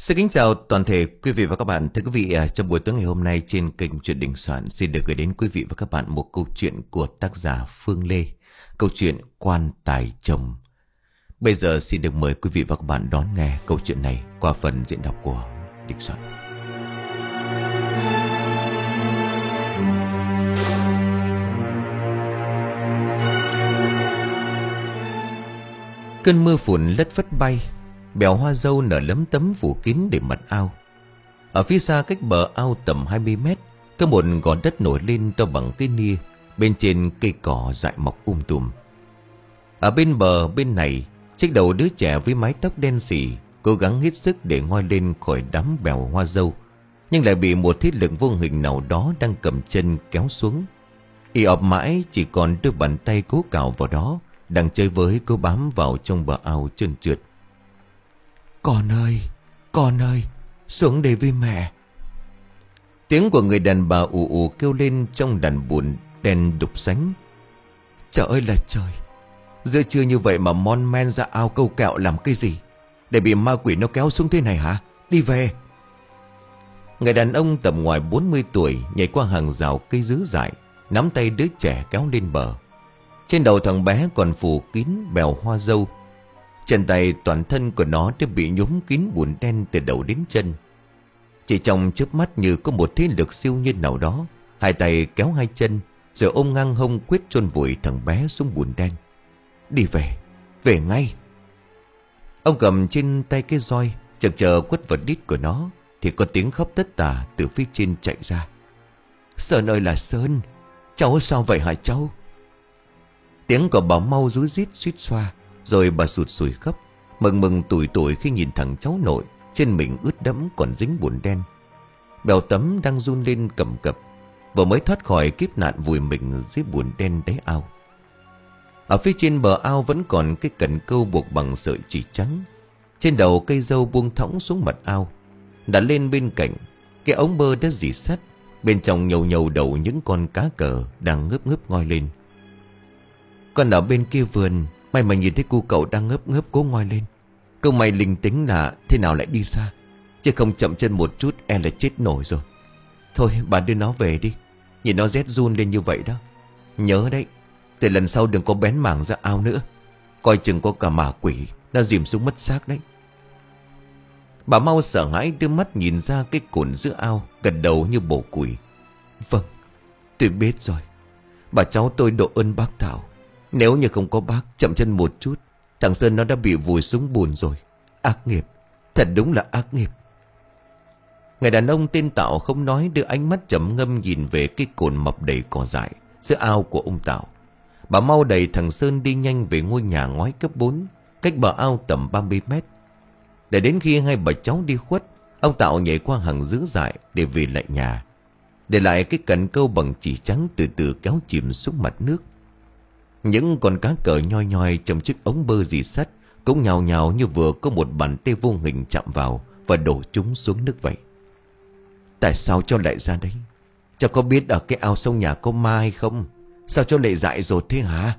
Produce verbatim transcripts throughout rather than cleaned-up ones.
Xin kính chào toàn thể quý vị và các bạn. Thưa quý vị, à, trong buổi tối ngày hôm nay trên kênh Chuyện Đình Soạn xin được gửi đến quý vị và các bạn một câu chuyện của tác giả Phương Lê. Câu chuyện Quan Tài Chồng. Bây giờ xin được mời quý vị và các bạn đón nghe câu chuyện này qua phần diễn đọc của Đình Soạn. Cơn mưa phùn lất phất bay, bèo hoa dâu nở lấm tấm phủ kín để mặt ao. Ở phía xa cách bờ ao tầm hai mươi mét, có một gò đất nổi lên to bằng cây nia, bên trên cây cỏ dại mọc um tùm. Ở bên bờ bên này, chiếc đầu đứa trẻ với mái tóc đen xỉ cố gắng hết sức để ngoi lên khỏi đám bèo hoa dâu, nhưng lại bị một thế lực vô hình nào đó đang cầm chân kéo xuống. Y ọp mãi chỉ còn đôi bàn tay cố cào vào đó, đang chơi với cố bám vào trong bờ ao trơn trượt. Con ơi, con ơi, xuống đây với mẹ. Tiếng của người đàn bà ù ù kêu lên trong đàn bùn đen đục sánh. Trời ơi là trời, giữa trưa như vậy mà mon men ra ao câu kẹo làm cái gì? Để bị ma quỷ nó kéo xuống thế này hả? Đi về. Người đàn ông tầm ngoài bốn mươi tuổi nhảy qua hàng rào cây dứa dại, nắm tay đứa trẻ kéo lên bờ. Trên đầu thằng bé còn phủ kín bèo hoa dâu. Chân tay toàn thân của nó đã bị nhúm kín bùn đen từ đầu đến chân. Chỉ trong chớp mắt như có một thế lực siêu nhiên nào đó, hai tay kéo hai chân rồi ôm ngang hông quyết chôn vùi thằng bé xuống bùn đen. Đi về, về ngay. Ông cầm trên tay cái roi, chực chờ quất vào đít của nó, thì có tiếng khóc tất tả từ phía trên chạy ra. Sơn ơi là Sơn, cháu sao vậy hả cháu? Tiếng của bà Mau rúi rít suýt xoa. Rồi bà sụt sùi khóc, mừng mừng tủi tủi khi nhìn thằng cháu nội trên mình ướt đẫm còn dính bùn đen. Bèo Tấm đang run lên cầm cập, vừa mới thoát khỏi kiếp nạn vùi mình dưới bùn đen đáy ao. Ở phía trên bờ ao vẫn còn cái cần câu buộc bằng sợi chỉ trắng. Trên đầu cây dâu buông thõng xuống mặt ao. Đặt lên bên cạnh, cái ống bơ đã dì sắt, bên trong nhầu nhầu đầu những con cá cờ đang ngớp ngớp ngoi lên. Còn ở bên kia vườn, may mà nhìn thấy cô cậu đang ngớp ngớp cố ngoi lên. Câu mày linh tính là thế nào lại đi xa, chứ không chậm chân một chút e là chết nổi rồi. Thôi bà đưa nó về đi, nhìn nó rét run lên như vậy đó. Nhớ đấy, từ lần sau đừng có bén mảng ra ao nữa, coi chừng có cả ma quỷ nó dìm xuống mất xác đấy. Bà Mau sợ hãi đưa mắt nhìn ra cái cồn giữa ao, gật đầu như bổ củi. Vâng, tôi biết rồi. Bà cháu tôi độ ơn bác Thảo. Nếu như không có bác chậm chân một chút, thằng Sơn nó đã bị vùi xuống bùn rồi. Ác nghiệp, thật đúng là ác nghiệp. Người đàn ông tên Tạo không nói, đưa ánh mắt trầm ngâm nhìn về cái cồn mọc đầy cỏ dại giữa ao của ông Tạo. Bà Mau đẩy thằng Sơn đi nhanh về ngôi nhà ngói cấp bốn, cách bờ ao tầm ba mươi mét. Để đến khi hai bà cháu đi khuất, ông Tạo nhảy qua hàng dứa dại để về lại nhà, để lại cái cần câu bằng chỉ trắng từ từ kéo chìm xuống mặt nước. Những con cá cờ nhoi nhoi trong chiếc ống bơ dì sắt cũng nhào nhào như vừa có một bàn tay vô hình chạm vào và đổ chúng xuống nước vậy. Tại sao cho lại ra đấy? Cháu có biết ở cái ao sông nhà có ma hay không? Sao cho lại dại dột thế hả?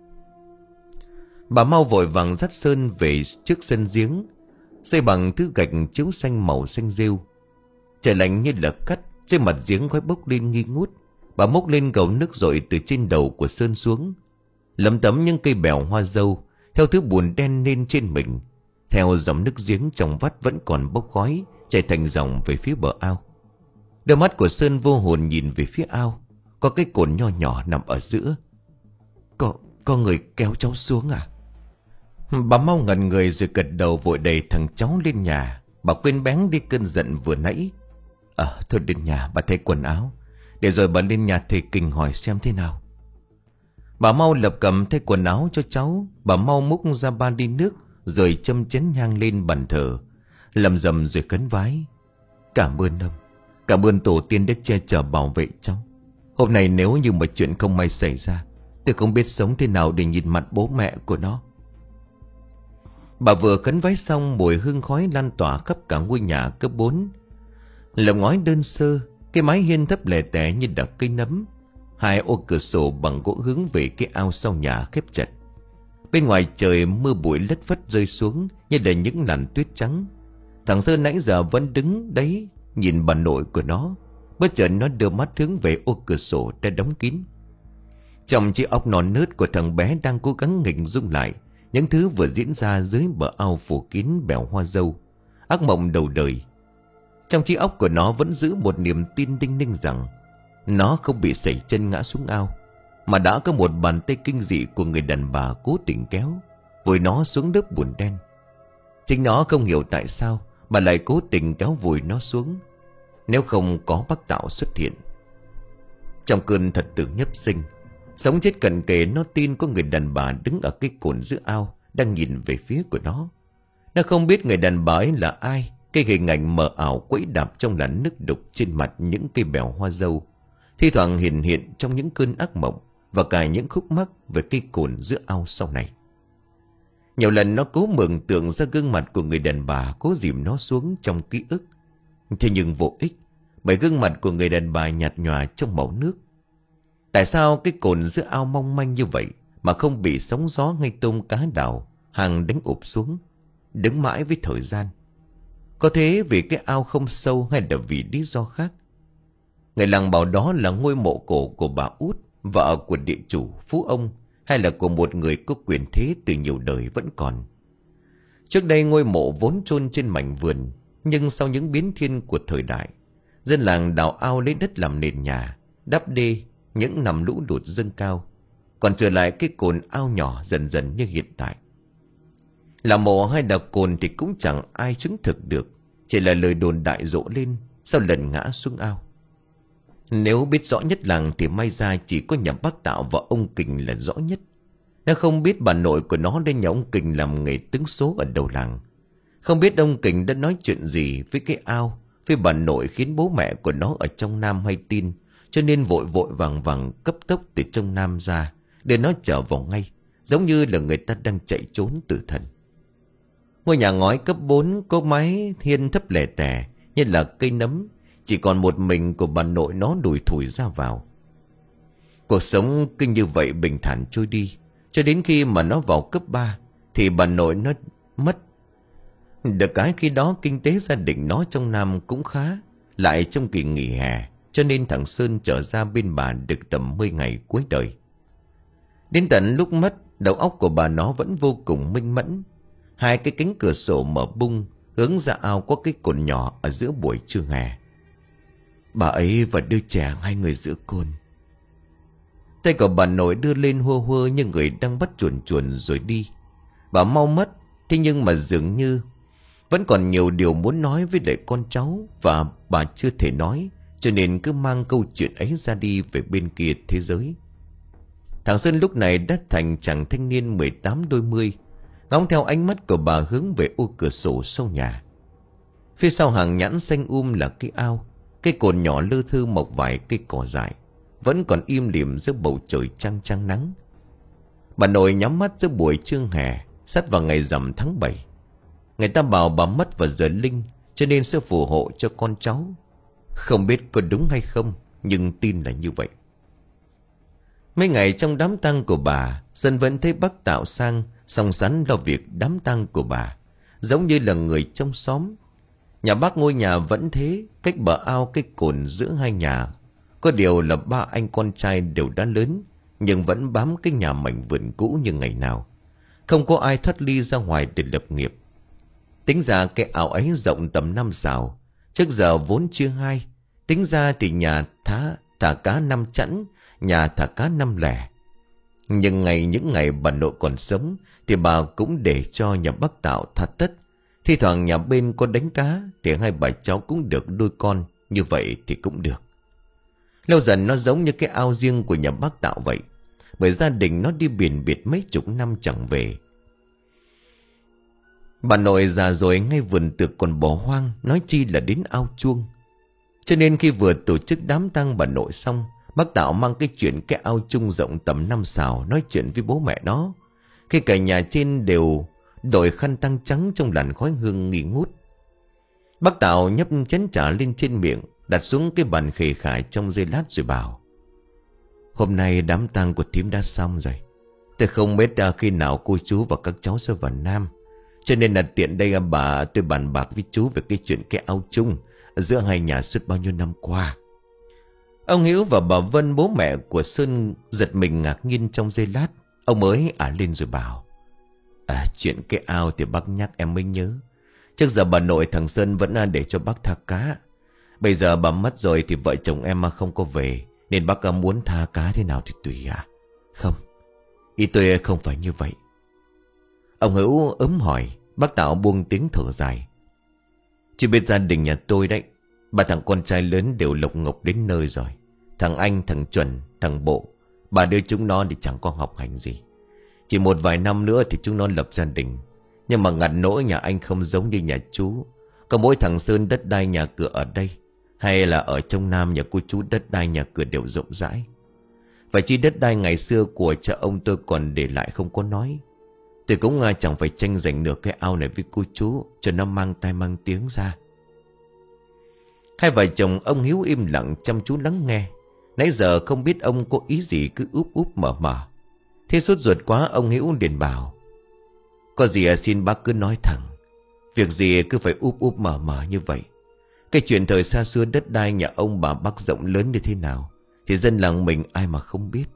Bà Mau vội vàng dắt Sơn về trước sân giếng, xây bằng thứ gạch chiếu xanh màu xanh rêu. Trời lạnh như là cắt, trên mặt giếng khói bốc lên nghi ngút. Bà múc lên gầu nước dội từ trên đầu của Sơn xuống, lấm tấm những cây bèo hoa dâu theo thứ bùn đen lên trên mình. Theo dòng nước giếng trong vắt vẫn còn bốc khói chảy thành dòng về phía bờ ao. Đôi mắt của Sơn vô hồn nhìn về phía ao. Có cái cồn nho nhỏ nằm ở giữa. Có, có người kéo cháu xuống à? Bà Mau ngẩn người rồi gật đầu vội đẩy thằng cháu lên nhà. Bà quên bén đi cơn giận vừa nãy. Ờ thôi đến nhà bà thay quần áo, để rồi bà lên nhà thầy Kình hỏi xem thế nào. Bà Mau lập cầm thay quần áo cho cháu. Bà Mau múc ra ba ly nước rồi châm chén nhang lên bàn thờ, lầm rầm rồi khấn vái. Cảm ơn ông, cảm ơn tổ tiên đã che chở bảo vệ cháu. Hôm nay nếu như mà chuyện không may xảy ra, tôi không biết sống thế nào để nhìn mặt bố mẹ của nó. Bà vừa khấn vái xong, mùi hương khói lan tỏa khắp cả ngôi nhà cấp bốn. Lợp ngói đơn sơ, cái mái hiên thấp lẻ tẻ như đặc cây nấm. Hai ô cửa sổ bằng gỗ hướng về cái ao sau nhà khép chặt. Bên ngoài trời mưa bụi lất phất rơi xuống như là những làn tuyết trắng. Thằng Sơn nãy giờ vẫn đứng đấy nhìn bà nội của nó. Bất chợt nó đưa mắt hướng về ô cửa sổ đã đóng kín. Trong chiếc óc non nớt của thằng bé đang cố gắng hình dung lại những thứ vừa diễn ra dưới bờ ao phủ kín bèo hoa dâu. Ác mộng đầu đời. Trong chiếc óc của nó vẫn giữ một niềm tin đinh ninh rằng nó không bị sẩy chân ngã xuống ao, mà đã có một bàn tay kinh dị của người đàn bà cố tình kéo vùi nó xuống lớp bùn đen. Chính nó không hiểu tại sao mà lại cố tình kéo vùi nó xuống, nếu không có bác Tạo xuất hiện. Trong cơn thật tử nhấp sinh, sống chết cận kề, nó tin có người đàn bà đứng ở cái cồn giữa ao đang nhìn về phía của nó. Nó không biết người đàn bà ấy là ai. Cái hình ảnh mờ ảo quẫy đạp trong làn nước đục trên mặt những cây bèo hoa dâu, thi thoảng hiện hiện trong những cơn ác mộng và cả những khúc mắc về cây cồn giữa ao sau này. Nhiều lần nó cố mường tượng ra gương mặt của người đàn bà cố dìm nó xuống trong ký ức. Thế nhưng vô ích, bởi gương mặt của người đàn bà nhạt nhòa trong màu nước. Tại sao cái cồn giữa ao mong manh như vậy mà không bị sóng gió hay tôm cá đào hàng đánh ụp xuống, đứng mãi với thời gian? Có thế vì cái ao không sâu hay là vì lý do khác? Người làng bảo đó là ngôi mộ cổ của bà Út, vợ của địa chủ phú ông, hay là của một người có quyền thế từ nhiều đời vẫn còn. Trước đây ngôi mộ vốn chôn trên mảnh vườn, nhưng sau những biến thiên của thời đại, dân làng đào ao lấy đất làm nền nhà, đắp đê những năm lũ lụt dâng cao, còn trở lại cái cồn ao nhỏ dần dần như hiện tại. Là mộ hay là cồn thì cũng chẳng ai chứng thực được, chỉ là lời đồn đại rộ lên sau lần ngã xuống ao. Nếu biết rõ nhất làng thì may ra chỉ có nhà bác Tạo và ông Kình là rõ nhất. Nó không biết bà nội của nó lên nhà ông Kình làm nghề tướng số ở đầu làng. Không biết ông Kình đã nói chuyện gì với cái ao, với bà nội khiến bố mẹ của nó ở trong Nam hay tin, cho nên vội vội vàng vàng cấp tốc từ trong Nam ra để nó trở vào ngay, giống như là người ta đang chạy trốn tử thần. Ngôi nhà ngói cấp bốn có mái hiên thấp lè tè như là cây nấm, chỉ còn một mình của bà nội nó đùi thủi ra vào. Cuộc sống kinh như vậy bình thản trôi đi, cho đến khi mà nó vào cấp ba thì bà nội nó mất. Được cái khi đó kinh tế gia đình nó trong Nam cũng khá, lại trong kỳ nghỉ hè, cho nên thằng Sơn trở ra bên bà được tầm mười ngày cuối đời. Đến tận lúc mất, đầu óc của bà nó vẫn vô cùng minh mẫn. Hai cái cánh cửa sổ mở bung hướng ra ao có cái cồn nhỏ ở giữa buổi trưa hè. Bà ấy và đứa trẻ hai người giữ cồn. Tay của bà nội đưa lên hua hua như người đang bắt chuồn chuồn rồi đi. Bà mau mất, thế nhưng mà dường như vẫn còn nhiều điều muốn nói với lại con cháu, và bà chưa thể nói, cho nên cứ mang câu chuyện ấy ra đi về bên kia thế giới. Thằng Sơn lúc này đã thành chàng thanh niên mười tám đôi mươi, ngóng theo ánh mắt của bà hướng về ô cửa sổ sau nhà. Phía sau hàng nhãn xanh um là cái ao, cái cồn nhỏ lơ thơ mọc vài cây cỏ dại, vẫn còn im lìm giữa bầu trời trăng trăng nắng. Bà nội nhắm mắt giữa buổi trưa hè, sát vào ngày rằm tháng bảy. Người ta bảo bà mất vào giờ linh, cho nên sẽ phù hộ cho con cháu. Không biết có đúng hay không, nhưng tin là như vậy. Mấy ngày trong đám tang của bà, dân vẫn thấy bác Tạo sang song sắn lo việc đám tang của bà, giống như là người trong xóm. Nhà bác ngôi nhà vẫn thế, cách bờ ao cái cồn giữa hai nhà. Có điều là ba anh con trai đều đã lớn, nhưng vẫn bám cái nhà mảnh vườn cũ như ngày nào. Không có ai thoát ly ra ngoài để lập nghiệp. Tính ra cái ao ấy rộng tầm năm sào, trước giờ vốn chưa hai. Tính ra thì nhà thá thả cá năm chẵn, nhà thả cá năm lẻ. Nhưng ngày những ngày bà nội còn sống thì bà cũng để cho nhà bác Tạo thả tất. Thi thoảng nhà bên có đánh cá thì hai bà cháu cũng được đôi con, như vậy thì cũng được. Lâu dần nó giống như cái ao riêng của nhà bác Tạo vậy, bởi gia đình nó đi biển biệt mấy chục năm chẳng về. Bà nội già rồi, ngay vườn tược còn bỏ hoang, nói chi là đến ao chuông. Cho nên khi vừa tổ chức đám tang bà nội xong, bác Tạo mang cái chuyện cái ao chung rộng tầm năm sào nói chuyện với bố mẹ nó. Khi cả nhà trên đều đội khăn tang trắng trong làn khói hương nghi ngút. Bác Tạo nhấp chén trà lên trên miệng, đặt xuống cái bàn khề khải trong giây lát rồi bảo: Hôm nay đám tang của thím đã xong rồi. Tôi không biết khi nào cô chú và các cháu sẽ vào Nam, Cho nên là tiện đây bà tôi bàn bạc với chú về cái chuyện cái ao chung giữa hai nhà suốt bao nhiêu năm qua. Ông Hiếu và bà Vân, bố mẹ của Sơn, giật mình ngạc nhiên trong giây lát. Ông mới ả lên rồi bảo: À, chuyện cái ao thì bác nhắc em mới nhớ. Trước giờ bà nội thằng Sơn vẫn để cho bác thả cá. Bây giờ bà mất rồi thì vợ chồng em không có về, nên bác muốn tha cá thế nào thì tùy à. Không, ý tôi không phải như vậy. Ông Hữu ấm hỏi. Bác Tạo buông tiếng thở dài. Chứ biết gia đình nhà tôi đấy, ba thằng con trai lớn đều lộc ngọc đến nơi rồi. Thằng Anh, thằng Chuẩn, thằng Bộ, bà đưa chúng nó thì chẳng có học hành gì. Chỉ một vài năm nữa thì chúng nó lập gia đình. Nhưng mà ngặt nỗi nhà anh không giống như nhà chú. Có mỗi thằng Sơn đất đai nhà cửa ở đây, hay là ở trong Nam nhà cô chú đất đai nhà cửa đều rộng rãi. Phải chi đất đai ngày xưa của cha ông tôi còn để lại không có nói. Tôi cũng chẳng phải tranh giành nửa cái ao này với cô chú, cho nó mang tai mang tiếng ra. Hai vợ chồng ông Hiếu im lặng chăm chú lắng nghe. Nãy giờ không biết ông có ý gì cứ úp úp mở mở. Thế sốt ruột quá, ông Hiếu liền bảo: Có gì à, xin bác cứ nói thẳng. Việc gì cứ phải úp úp mở mở như vậy. Cái chuyện thời xa xưa đất đai nhà ông bà bác rộng lớn như thế nào thì dân làng mình ai mà không biết.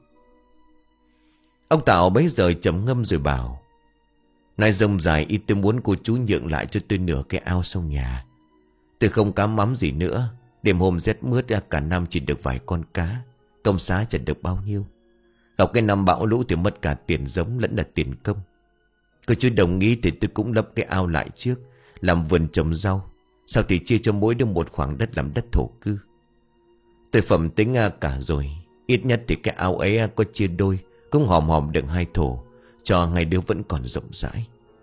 Ông Tạo bấy giờ trầm ngâm rồi bảo: Nay rông dài ít, tôi muốn cô chú nhượng lại cho tôi nửa cái ao sau nhà. Tôi không cá mắm gì nữa. Đêm hôm rét mướt cả năm chỉ được vài con cá, công xá chẳng được bao nhiêu. Gặp cái năm bão lũ thì mất cả tiền giống lẫn là tiền công. Cô chú đồng ý thì tôi cũng lấp cái ao lại trước, làm vườn trồng rau. Sau thì chia cho mỗi đứa một khoảng đất làm đất thổ cư. Tôi phẩm tính cả rồi. Ít nhất thì cái ao ấy có chia đôi cũng hòm hòm được hai thổ, cho hai đứa vẫn còn rộng rãi.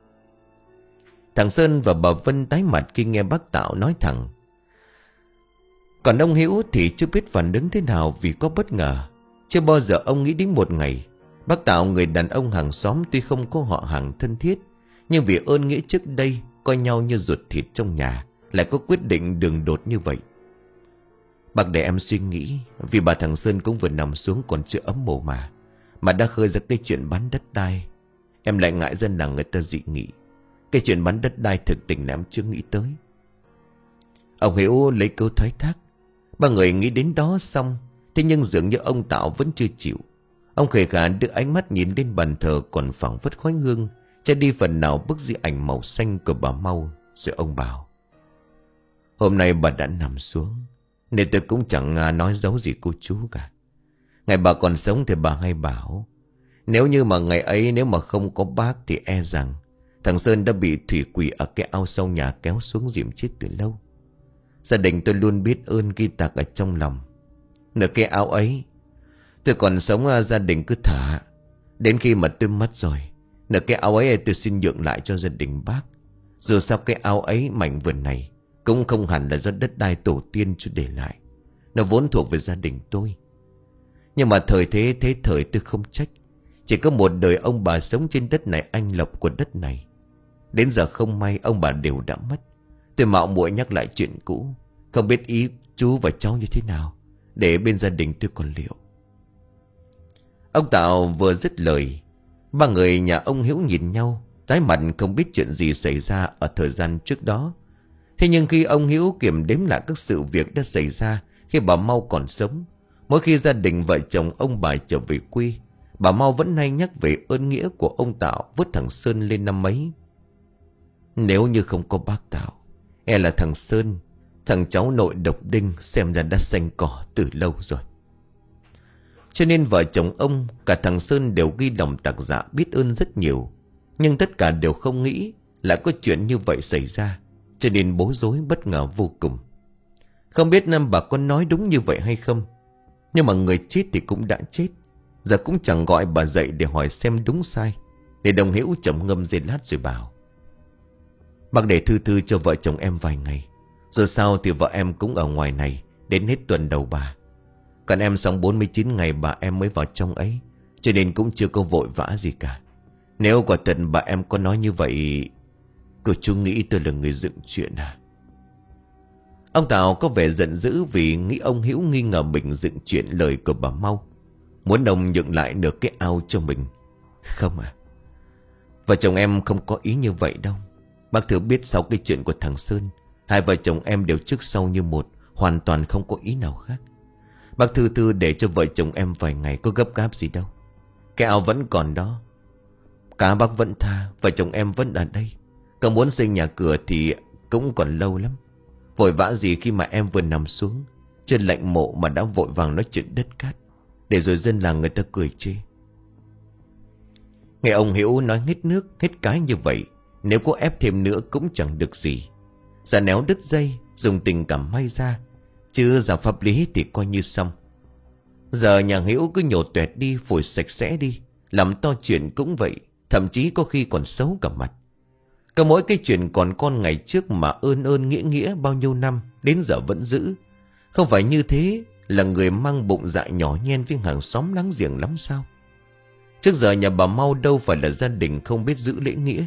Thằng Sơn và bà Vân tái mặt khi nghe bác Tạo nói thẳng. Còn ông Hiếu thì chưa biết phản ứng thế nào vì có bất ngờ. Chưa bao giờ ông nghĩ đến một ngày bác Tạo, người đàn ông hàng xóm tuy không có họ hàng thân thiết, nhưng vì ơn nghĩa trước đây coi nhau như ruột thịt trong nhà, lại có quyết định đường đột như vậy. Bác để em suy nghĩ. Vì bà thằng Sơn cũng vừa nằm xuống còn chưa ấm mồ mà Mà đã khơi ra cái chuyện bán đất đai. Em lại ngại dân làng người ta dị nghị. Cái chuyện bán đất đai thực tình là em chưa nghĩ tới. Ông Hiếu lấy câu thoái thác. Ba người nghĩ đến đó xong, thế nhưng dường như ông Tạo vẫn chưa chịu. Ông khề khà đưa ánh mắt nhìn lên bàn thờ còn phảng phất khói hương, che đi phần nào bức di ảnh màu xanh của bà Mau. Rồi ông bảo: Hôm nay bà đã nằm xuống, nên tôi cũng chẳng nói giấu gì cô chú cả. Ngày bà còn sống thì bà hay bảo, nếu như mà ngày ấy nếu mà không có bác thì e rằng thằng Sơn đã bị thủy quỷ ở cái ao sau nhà kéo xuống dìm chết từ lâu. Gia đình tôi luôn biết ơn ghi tạc ở trong lòng. Nửa cái ao ấy tôi còn sống, gia đình cứ thả. Đến khi mà tôi mất rồi, nửa cái ao ấy tôi xin nhượng lại cho gia đình bác. Dù sao cái ao ấy, mảnh vườn này cũng không hẳn là do đất đai tổ tiên chú để lại. Nó vốn thuộc về gia đình tôi. Nhưng mà thời thế thế thời tôi không trách. Chỉ có một đời ông bà sống trên đất này, anh lộc của đất này. Đến giờ không may ông bà đều đã mất. Tôi mạo muội nhắc lại chuyện cũ, không biết ý chú và cháu như thế nào, để bên gia đình tôi còn liệu. Ông Tạo vừa dứt lời, ba người nhà ông Hiếu nhìn nhau, tái mặt không biết chuyện gì xảy ra ở thời gian trước đó. Thế nhưng khi ông Hiếu kiểm đếm lại các sự việc đã xảy ra khi bà Mau còn sống, mỗi khi gia đình vợ chồng ông bà trở về quê, bà Mau vẫn hay nhắc về ơn nghĩa của ông Tạo vớt thằng Sơn lên năm ấy. Nếu như không có bác Tạo, e là thằng Sơn, thằng cháu nội độc đinh xem ra đã xanh cỏ từ lâu rồi. Cho nên vợ chồng ông, cả thằng Sơn đều ghi lòng tạc dạ biết ơn rất nhiều. Nhưng tất cả đều không nghĩ lại có chuyện như vậy xảy ra, cho nên bối rối bất ngờ vô cùng. Không biết năm bà có nói đúng như vậy hay không, nhưng mà người chết thì cũng đã chết. Giờ cũng chẳng gọi bà dậy để hỏi xem đúng sai. Để đồng Hiếu trầm ngâm giây lát rồi bảo: Bác để thư thư cho vợ chồng em vài ngày, rồi sau thì vợ em cũng ở ngoài này đến hết tuần đầu bà. Còn em xong bốn mươi chín ngày bà em mới vào trong ấy, cho nên cũng chưa có vội vã gì cả. Nếu quả thật bà em có nói như vậy, cô chú nghĩ tôi là người dựng chuyện à? Ông Tạo có vẻ giận dữ vì nghĩ ông Hiếu nghi ngờ mình dựng chuyện lời của bà Mau, muốn ông nhượng lại được cái ao cho mình. Không à, vợ chồng em không có ý như vậy đâu. Bác thử biết sau cái chuyện của thằng Sơn, hai vợ chồng em đều trước sau như một, hoàn toàn không có ý nào khác. Bác thư thư để cho vợ chồng em vài ngày, có gấp gáp gì đâu. Cái ao vẫn còn đó, cả bác vẫn tha, vợ chồng em vẫn ở đây. Còn muốn xây nhà cửa thì cũng còn lâu lắm. Vội vã gì khi mà em vừa nằm xuống trên lạnh mộ mà đã vội vàng nói chuyện đất cát, để rồi dân làng người ta cười chê. Nghe ông Hiếu nói hết nước hết cái như vậy, nếu có ép thêm nữa cũng chẳng được gì. Giả néo đứt dây, dùng tình cảm may ra, chứ giả pháp lý thì coi như xong. Giờ nhà Hiếu cứ nhổ tuẹt đi, phủi sạch sẽ đi, làm to chuyện cũng vậy, thậm chí có khi còn xấu cả mặt. Có mỗi cái chuyện còn con ngày trước mà ơn ơn nghĩa nghĩa bao nhiêu năm, đến giờ vẫn giữ. Không phải như thế là người mang bụng dạ nhỏ nhen với hàng xóm láng giềng lắm sao? Trước giờ nhà bà Mau đâu phải là gia đình không biết giữ lễ nghĩa.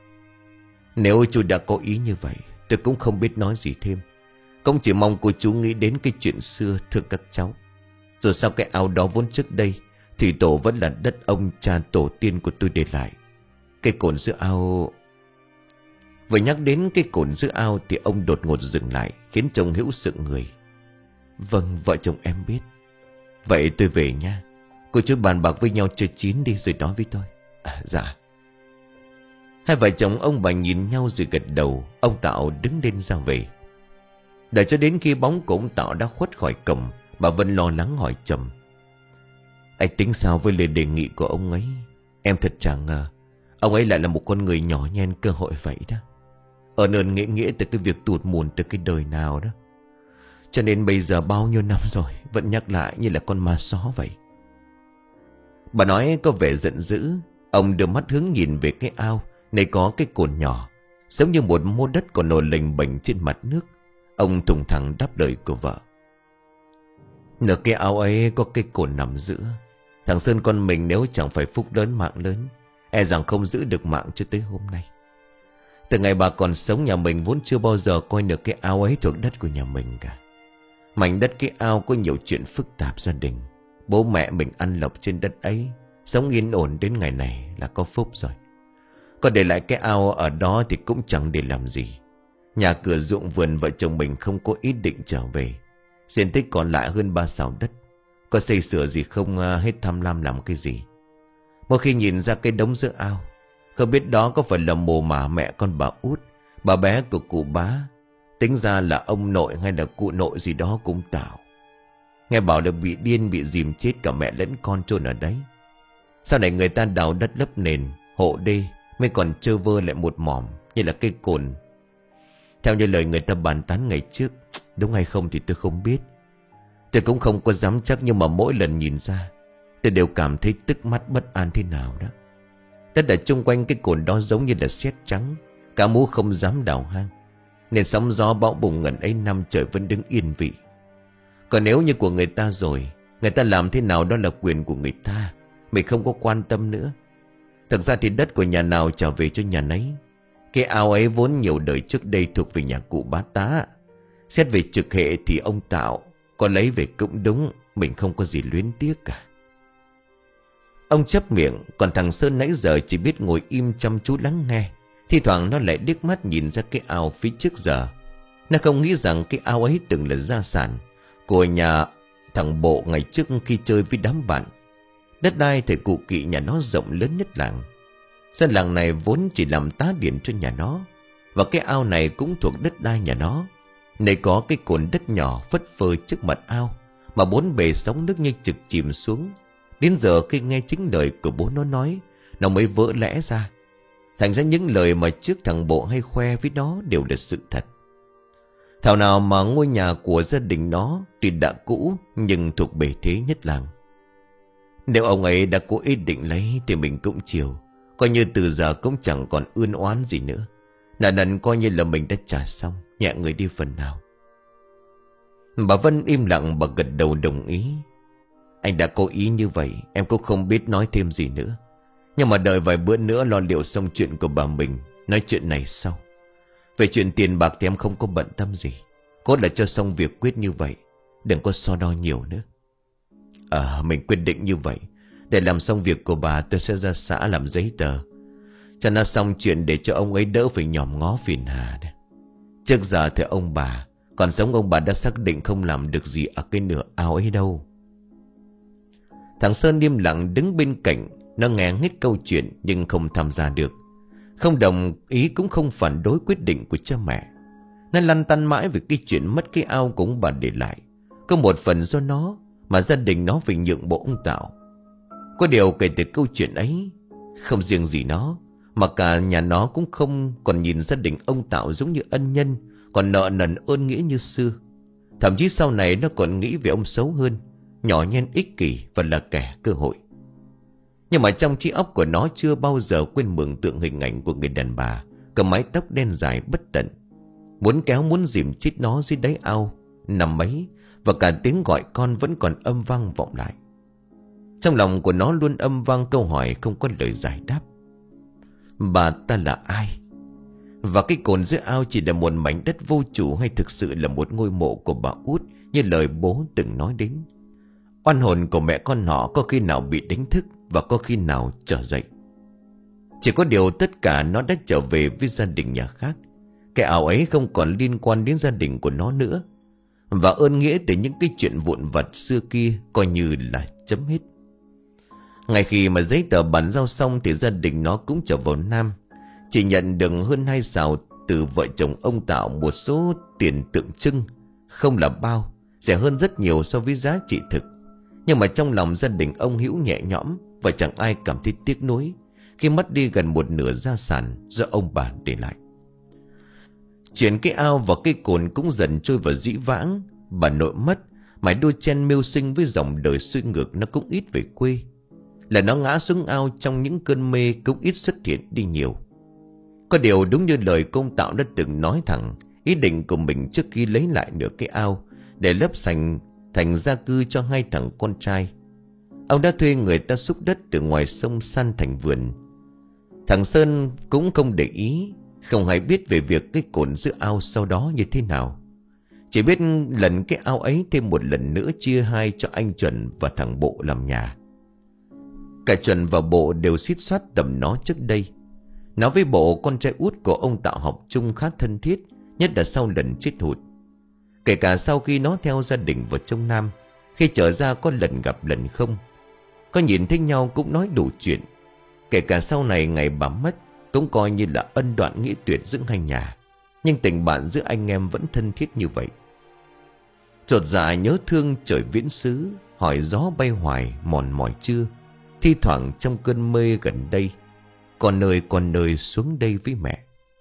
Nếu chú đã có ý như vậy, tôi cũng không biết nói gì thêm. Cũng chỉ mong cô chú nghĩ đến cái chuyện xưa, thưa các cháu. Rồi sau cái ao đó vốn trước đây thủy tổ vẫn là đất ông cha tổ tiên của tôi để lại. Cái cồn giữa ao... Vừa nhắc đến cái cồn giữa ao thì ông đột ngột dừng lại, khiến chồng Hiếu sững người. Vâng, vợ chồng em biết. Vậy tôi về nha. Cô chú bàn bạc với nhau chưa chín đi rồi nói với tôi. À, dạ. Hai vợ chồng ông bà nhìn nhau rồi gật đầu. Ông Tạo đứng lên ra về. Đợi cho đến khi bóng của ông Tạo đã khuất khỏi cổng, bà Vân lo lắng hỏi chồng: anh tính sao với lời đề nghị của ông ấy? Em thật chẳng ngờ ông ấy lại là một con người nhỏ nhen cơ hội vậy đó. Ở ơn nghĩa nghĩa từ cái việc tụt mùn từ cái đời nào đó. Cho nên bây giờ bao nhiêu năm rồi vẫn nhắc lại như là con ma só vậy. Bà nói có vẻ giận dữ. Ông đưa mắt hướng nhìn về cái ao, nơi có cái cồn nhỏ, giống như một mô đất còn nổi lềnh bềnh trên mặt nước. Ông thùng thẳng đáp lời của vợ: nửa cái ao ấy có cái cồn nằm giữa. Thằng Sơn con mình nếu chẳng phải phúc lớn mạng lớn, e rằng không giữ được mạng cho tới hôm nay. Từ ngày bà còn sống, nhà mình vốn chưa bao giờ coi được cái ao ấy thuộc đất của nhà mình cả. Mảnh đất cái ao có nhiều chuyện phức tạp gia đình. Bố mẹ mình ăn lộc trên đất ấy, sống yên ổn đến ngày này là có phúc rồi. Còn để lại cái ao ở đó thì cũng chẳng để làm gì. Nhà cửa ruộng vườn vợ chồng mình không có ý định trở về. Diện tích còn lại hơn ba sào đất, có xây sửa gì không hết tham lam làm cái gì. Một khi nhìn ra cái đống giữa ao, không biết đó có phải là mồ mả mẹ con bà út, bà bé của cụ bá. Tính ra là ông nội hay là cụ nội gì đó cũng Tạo. Nghe bảo là bị điên, bị dìm chết cả mẹ lẫn con chôn ở đấy. Sau này người ta đào đất lấp nền, hộ đê, mới còn trơ vơ lại một mỏm như là cây cồn. Theo như lời người ta bàn tán ngày trước, đúng hay không thì tôi không biết. Tôi cũng không có dám chắc, nhưng mà mỗi lần nhìn ra tôi đều cảm thấy tức mắt bất an thế nào đó. Đất ở chung quanh cái cồn đó giống như là sét trắng, cả mũ không dám đào hang, nên sóng gió bão bùng ngần ấy năm trời vẫn đứng yên vị. Còn nếu như của người ta rồi, người ta làm thế nào đó là quyền của người ta, mình không có quan tâm nữa. Thực ra thì đất của nhà nào trở về cho nhà nấy. Cái ao ấy vốn nhiều đời trước đây thuộc về nhà cụ bá tá. Xét về trực hệ thì ông Tạo có lấy về cũng đúng, mình không có gì luyến tiếc cả. Ông chép miệng, còn thằng Sơn nãy giờ chỉ biết ngồi im chăm chú lắng nghe. Thi thoảng nó lại điếc mắt nhìn ra cái ao phía trước giờ. Nó không nghĩ rằng cái ao ấy từng là gia sản của nhà thằng Bộ ngày trước khi chơi với đám bạn. Đất đai thời cụ Kỵ nhà nó rộng lớn nhất làng. Dân làng này vốn chỉ làm tá điển cho nhà nó, và cái ao này cũng thuộc đất đai nhà nó. Nơi có cái cồn đất nhỏ phất phơ trước mặt ao, mà bốn bề sóng nước như trực chìm xuống. Đến giờ khi nghe chính lời của bố nó nói, nó mới vỡ lẽ ra. Thành ra những lời mà trước thằng Bộ hay khoe với nó đều là sự thật. Thảo nào mà ngôi nhà của gia đình nó tuy đã cũ nhưng thuộc bề thế nhất làng. Nếu ông ấy đã cố ý định lấy thì mình cũng chiều, coi như từ giờ cũng chẳng còn ươn oán gì nữa. Nợ nần coi như là mình đã trả xong, nhẹ người đi phần nào. Bà Vân im lặng, bà gật đầu đồng ý. Anh đã cố ý như vậy, em cũng không biết nói thêm gì nữa. Nhưng mà đợi vài bữa nữa lo liệu xong chuyện của bà mình, nói chuyện này sau. Về chuyện tiền bạc thì em không có bận tâm gì, cốt là cho xong việc quyết như vậy, đừng có so đo nhiều nữa. À, mình quyết định như vậy. Để làm xong việc của bà, tôi sẽ ra xã làm giấy tờ. cho nó xong chuyện để cho ông ấy đỡ phải nhòm ngó phiền hà đấy. Trước giờ thì ông bà còn sống, ông bà đã xác định không làm được gì ở cái nửa ao ấy đâu. Thằng Sơn im lặng đứng bên cạnh. Nó nghe hết câu chuyện nhưng không tham gia được, không đồng ý cũng không phản đối quyết định của cha mẹ. Nó lăn tăn mãi về cái chuyện mất cái ao của ông bà để lại. Có một phần do nó mà gia đình nó phải nhượng bộ ông Tạo. Có điều kể từ câu chuyện ấy, không riêng gì nó mà cả nhà nó cũng không còn nhìn gia đình ông Tạo giống như ân nhân, còn nợ nần ơn nghĩa như xưa. Thậm chí sau này nó còn nghĩ về ông xấu hơn, nhỏ nhen ích kỷ và là kẻ cơ hội. Nhưng mà trong trí óc của nó chưa bao giờ quên mường tượng hình ảnh của người đàn bà cầm mái tóc đen dài bất tận, muốn kéo muốn dìm chết nó dưới đáy ao nằm ấy. Và cả tiếng gọi con vẫn còn âm vang vọng lại. Trong lòng của nó luôn âm vang câu hỏi không có lời giải đáp: bà ta là ai? Và cái cồn dưới ao chỉ là một mảnh đất vô chủ, hay thực sự là một ngôi mộ của bà út như lời bố từng nói đến? Oan hồn của mẹ con họ có khi nào bị đánh thức và có khi nào trở dậy. Chỉ có điều tất cả nó đã trở về với gia đình nhà khác. Cái ao ấy không còn liên quan đến gia đình của nó nữa. Và ơn nghĩa từ những cái chuyện vụn vặt xưa kia coi như là chấm hết. Ngay khi mà giấy tờ bàn giao xong thì gia đình nó cũng trở vào Nam. Chỉ nhận được hơn hai sào từ vợ chồng ông Tạo một số tiền tượng trưng, không là bao, rẻ hơn rất nhiều so với giá trị thực. Nhưng mà trong lòng gia đình ông Hữu nhẹ nhõm và chẳng ai cảm thấy tiếc nuối khi mất đi gần một nửa gia sản do ông bà để lại. Chuyện cái ao và cái cồn cũng dần trôi vào dĩ vãng. Bà nội mất, mãi đôi chen mưu sinh với dòng đời xuôi ngược nó cũng ít về quê. Là nó ngã xuống ao trong những cơn mê cũng ít xuất hiện đi nhiều. Có điều đúng như lời công Tạo đã từng nói thẳng, ý định của mình trước khi lấy lại nửa cái ao để lấp sành thành gia cư cho hai thằng con trai. Ông đã thuê người ta xúc đất từ ngoài sông san thành vườn. Thằng Sơn cũng không để ý, không hay biết về việc cái cồn giữa ao sau đó như thế nào. Chỉ biết lần cái ao ấy thêm một lần nữa chia hai cho anh Chuẩn và thằng Bộ làm nhà. Cả Chuẩn và Bộ đều xít xoát tầm nó trước đây. Nó với Bộ, con trai út của ông Tạo, học chung khá thân thiết, nhất là sau lần chết hụt. Kể cả sau khi nó theo gia đình vào trong Nam, khi trở ra có lần gặp lần không, có nhìn thấy nhau cũng nói đủ chuyện. Kể cả sau này ngày bà mất, cũng coi như là ân đoạn nghĩa tuyệt giữa hai nhà. Nhưng tình bạn giữa anh em vẫn thân thiết như vậy. Chột dạ nhớ thương trời viễn xứ, hỏi gió bay hoài mòn mỏi chưa. Thi thoảng trong cơn mê gần đây, còn nơi còn nơi xuống đây với mẹ.